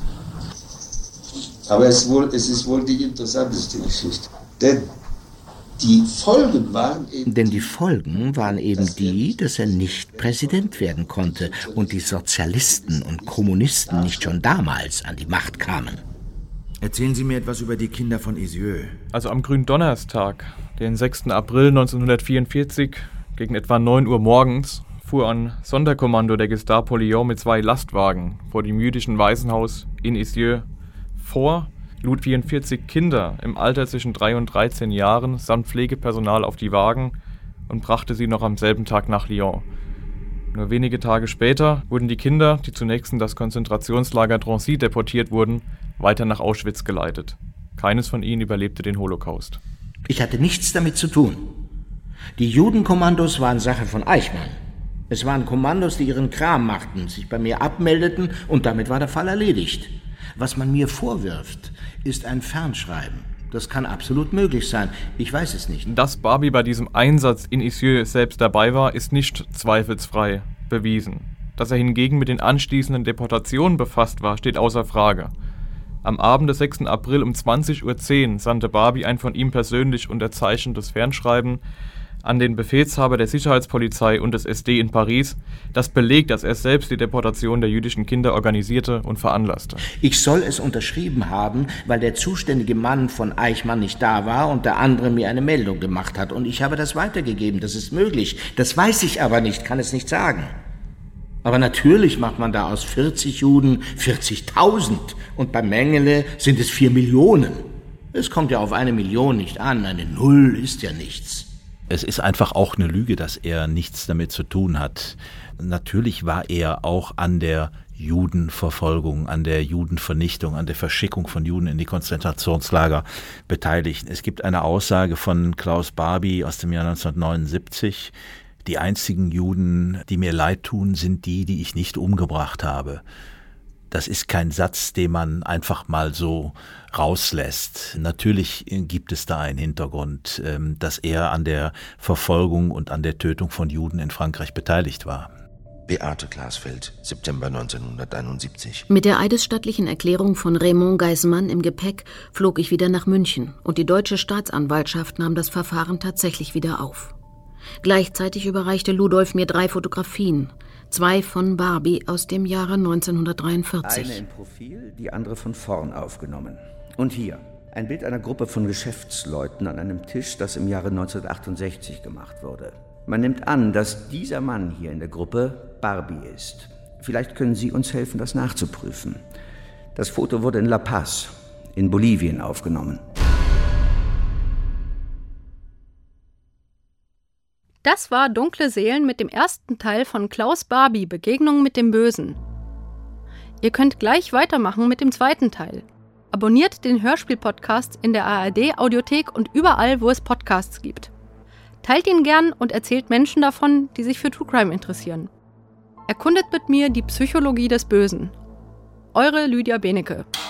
Aber es ist wohl die interessanteste Geschichte. Denn die Folgen waren eben die, dass er nicht Präsident werden konnte und die Sozialisten und Kommunisten nicht schon damals an die Macht kamen. Erzählen Sie mir etwas über die Kinder von Isieux. Also am Gründonnerstag, den 6. April 1944, gegen etwa 9 Uhr morgens, fuhr ein Sonderkommando der Gestapo Lyon mit 2 Lastwagen vor dem jüdischen Waisenhaus in Isieux vor, lud 44 Kinder im Alter zwischen 3 und 13 Jahren samt Pflegepersonal auf die Wagen und brachte sie noch am selben Tag nach Lyon. Nur wenige Tage später wurden die Kinder, die zunächst in das Konzentrationslager Drancy deportiert wurden, weiter nach Auschwitz geleitet. Keines von ihnen überlebte den Holocaust. Ich hatte nichts damit zu tun. Die Judenkommandos waren Sache von Eichmann. Es waren Kommandos, die ihren Kram machten, sich bei mir abmeldeten und damit war der Fall erledigt. Was man mir vorwirft, ist ein Fernschreiben. Das kann absolut möglich sein. Ich weiß es nicht. Dass Barbie bei diesem Einsatz in Isieux selbst dabei war, ist nicht zweifelsfrei bewiesen. Dass er hingegen mit den anschließenden Deportationen befasst war, steht außer Frage. Am Abend des 6. April um 20:10 Uhr sandte Barbie ein von ihm persönlich unterzeichnetes Fernschreiben an den Befehlshaber der Sicherheitspolizei und des SD in Paris, das belegt, dass er selbst die Deportation der jüdischen Kinder organisierte und veranlasste. Ich soll es unterschrieben haben, weil der zuständige Mann von Eichmann nicht da war und der andere mir eine Meldung gemacht hat. Und ich habe das weitergegeben, das ist möglich. Das weiß ich aber nicht, kann es nicht sagen. Aber natürlich macht man da aus 40 Juden 40.000 und bei Mengele sind es 4 Millionen. Es kommt ja auf 1 Million nicht an, eine Null ist ja nichts. Es ist einfach auch eine Lüge, dass er nichts damit zu tun hat. Natürlich war er auch an der Judenverfolgung, an der Judenvernichtung, an der Verschickung von Juden in die Konzentrationslager beteiligt. Es gibt eine Aussage von Klaus Barbie aus dem Jahr 1979. Die einzigen Juden, die mir leid tun, sind die, die ich nicht umgebracht habe. Das ist kein Satz, den man einfach mal so rauslässt. Natürlich gibt es da einen Hintergrund, dass er an der Verfolgung und an der Tötung von Juden in Frankreich beteiligt war. Beate Glasfeld, September 1971. Mit der eidesstattlichen Erklärung von Raymond Geismann im Gepäck flog ich wieder nach München und die deutsche Staatsanwaltschaft nahm das Verfahren tatsächlich wieder auf. Gleichzeitig überreichte Ludolf mir 3 Fotografien, 2 von Barbie aus dem Jahre 1943. Eine im Profil, die andere von vorn aufgenommen. Und hier, ein Bild einer Gruppe von Geschäftsleuten an einem Tisch, das im Jahre 1968 gemacht wurde. Man nimmt an, dass dieser Mann hier in der Gruppe Barbie ist. Vielleicht können Sie uns helfen, das nachzuprüfen. Das Foto wurde in La Paz, in Bolivien, aufgenommen. Das war Dunkle Seelen mit dem ersten Teil von Klaus Barbie, Begegnung mit dem Bösen. Ihr könnt gleich weitermachen mit dem zweiten Teil. Abonniert den Hörspiel-Podcast in der ARD-Audiothek und überall, wo es Podcasts gibt. Teilt ihn gern und erzählt Menschen davon, die sich für True Crime interessieren. Erkundet mit mir die Psychologie des Bösen. Eure Lydia Benecke.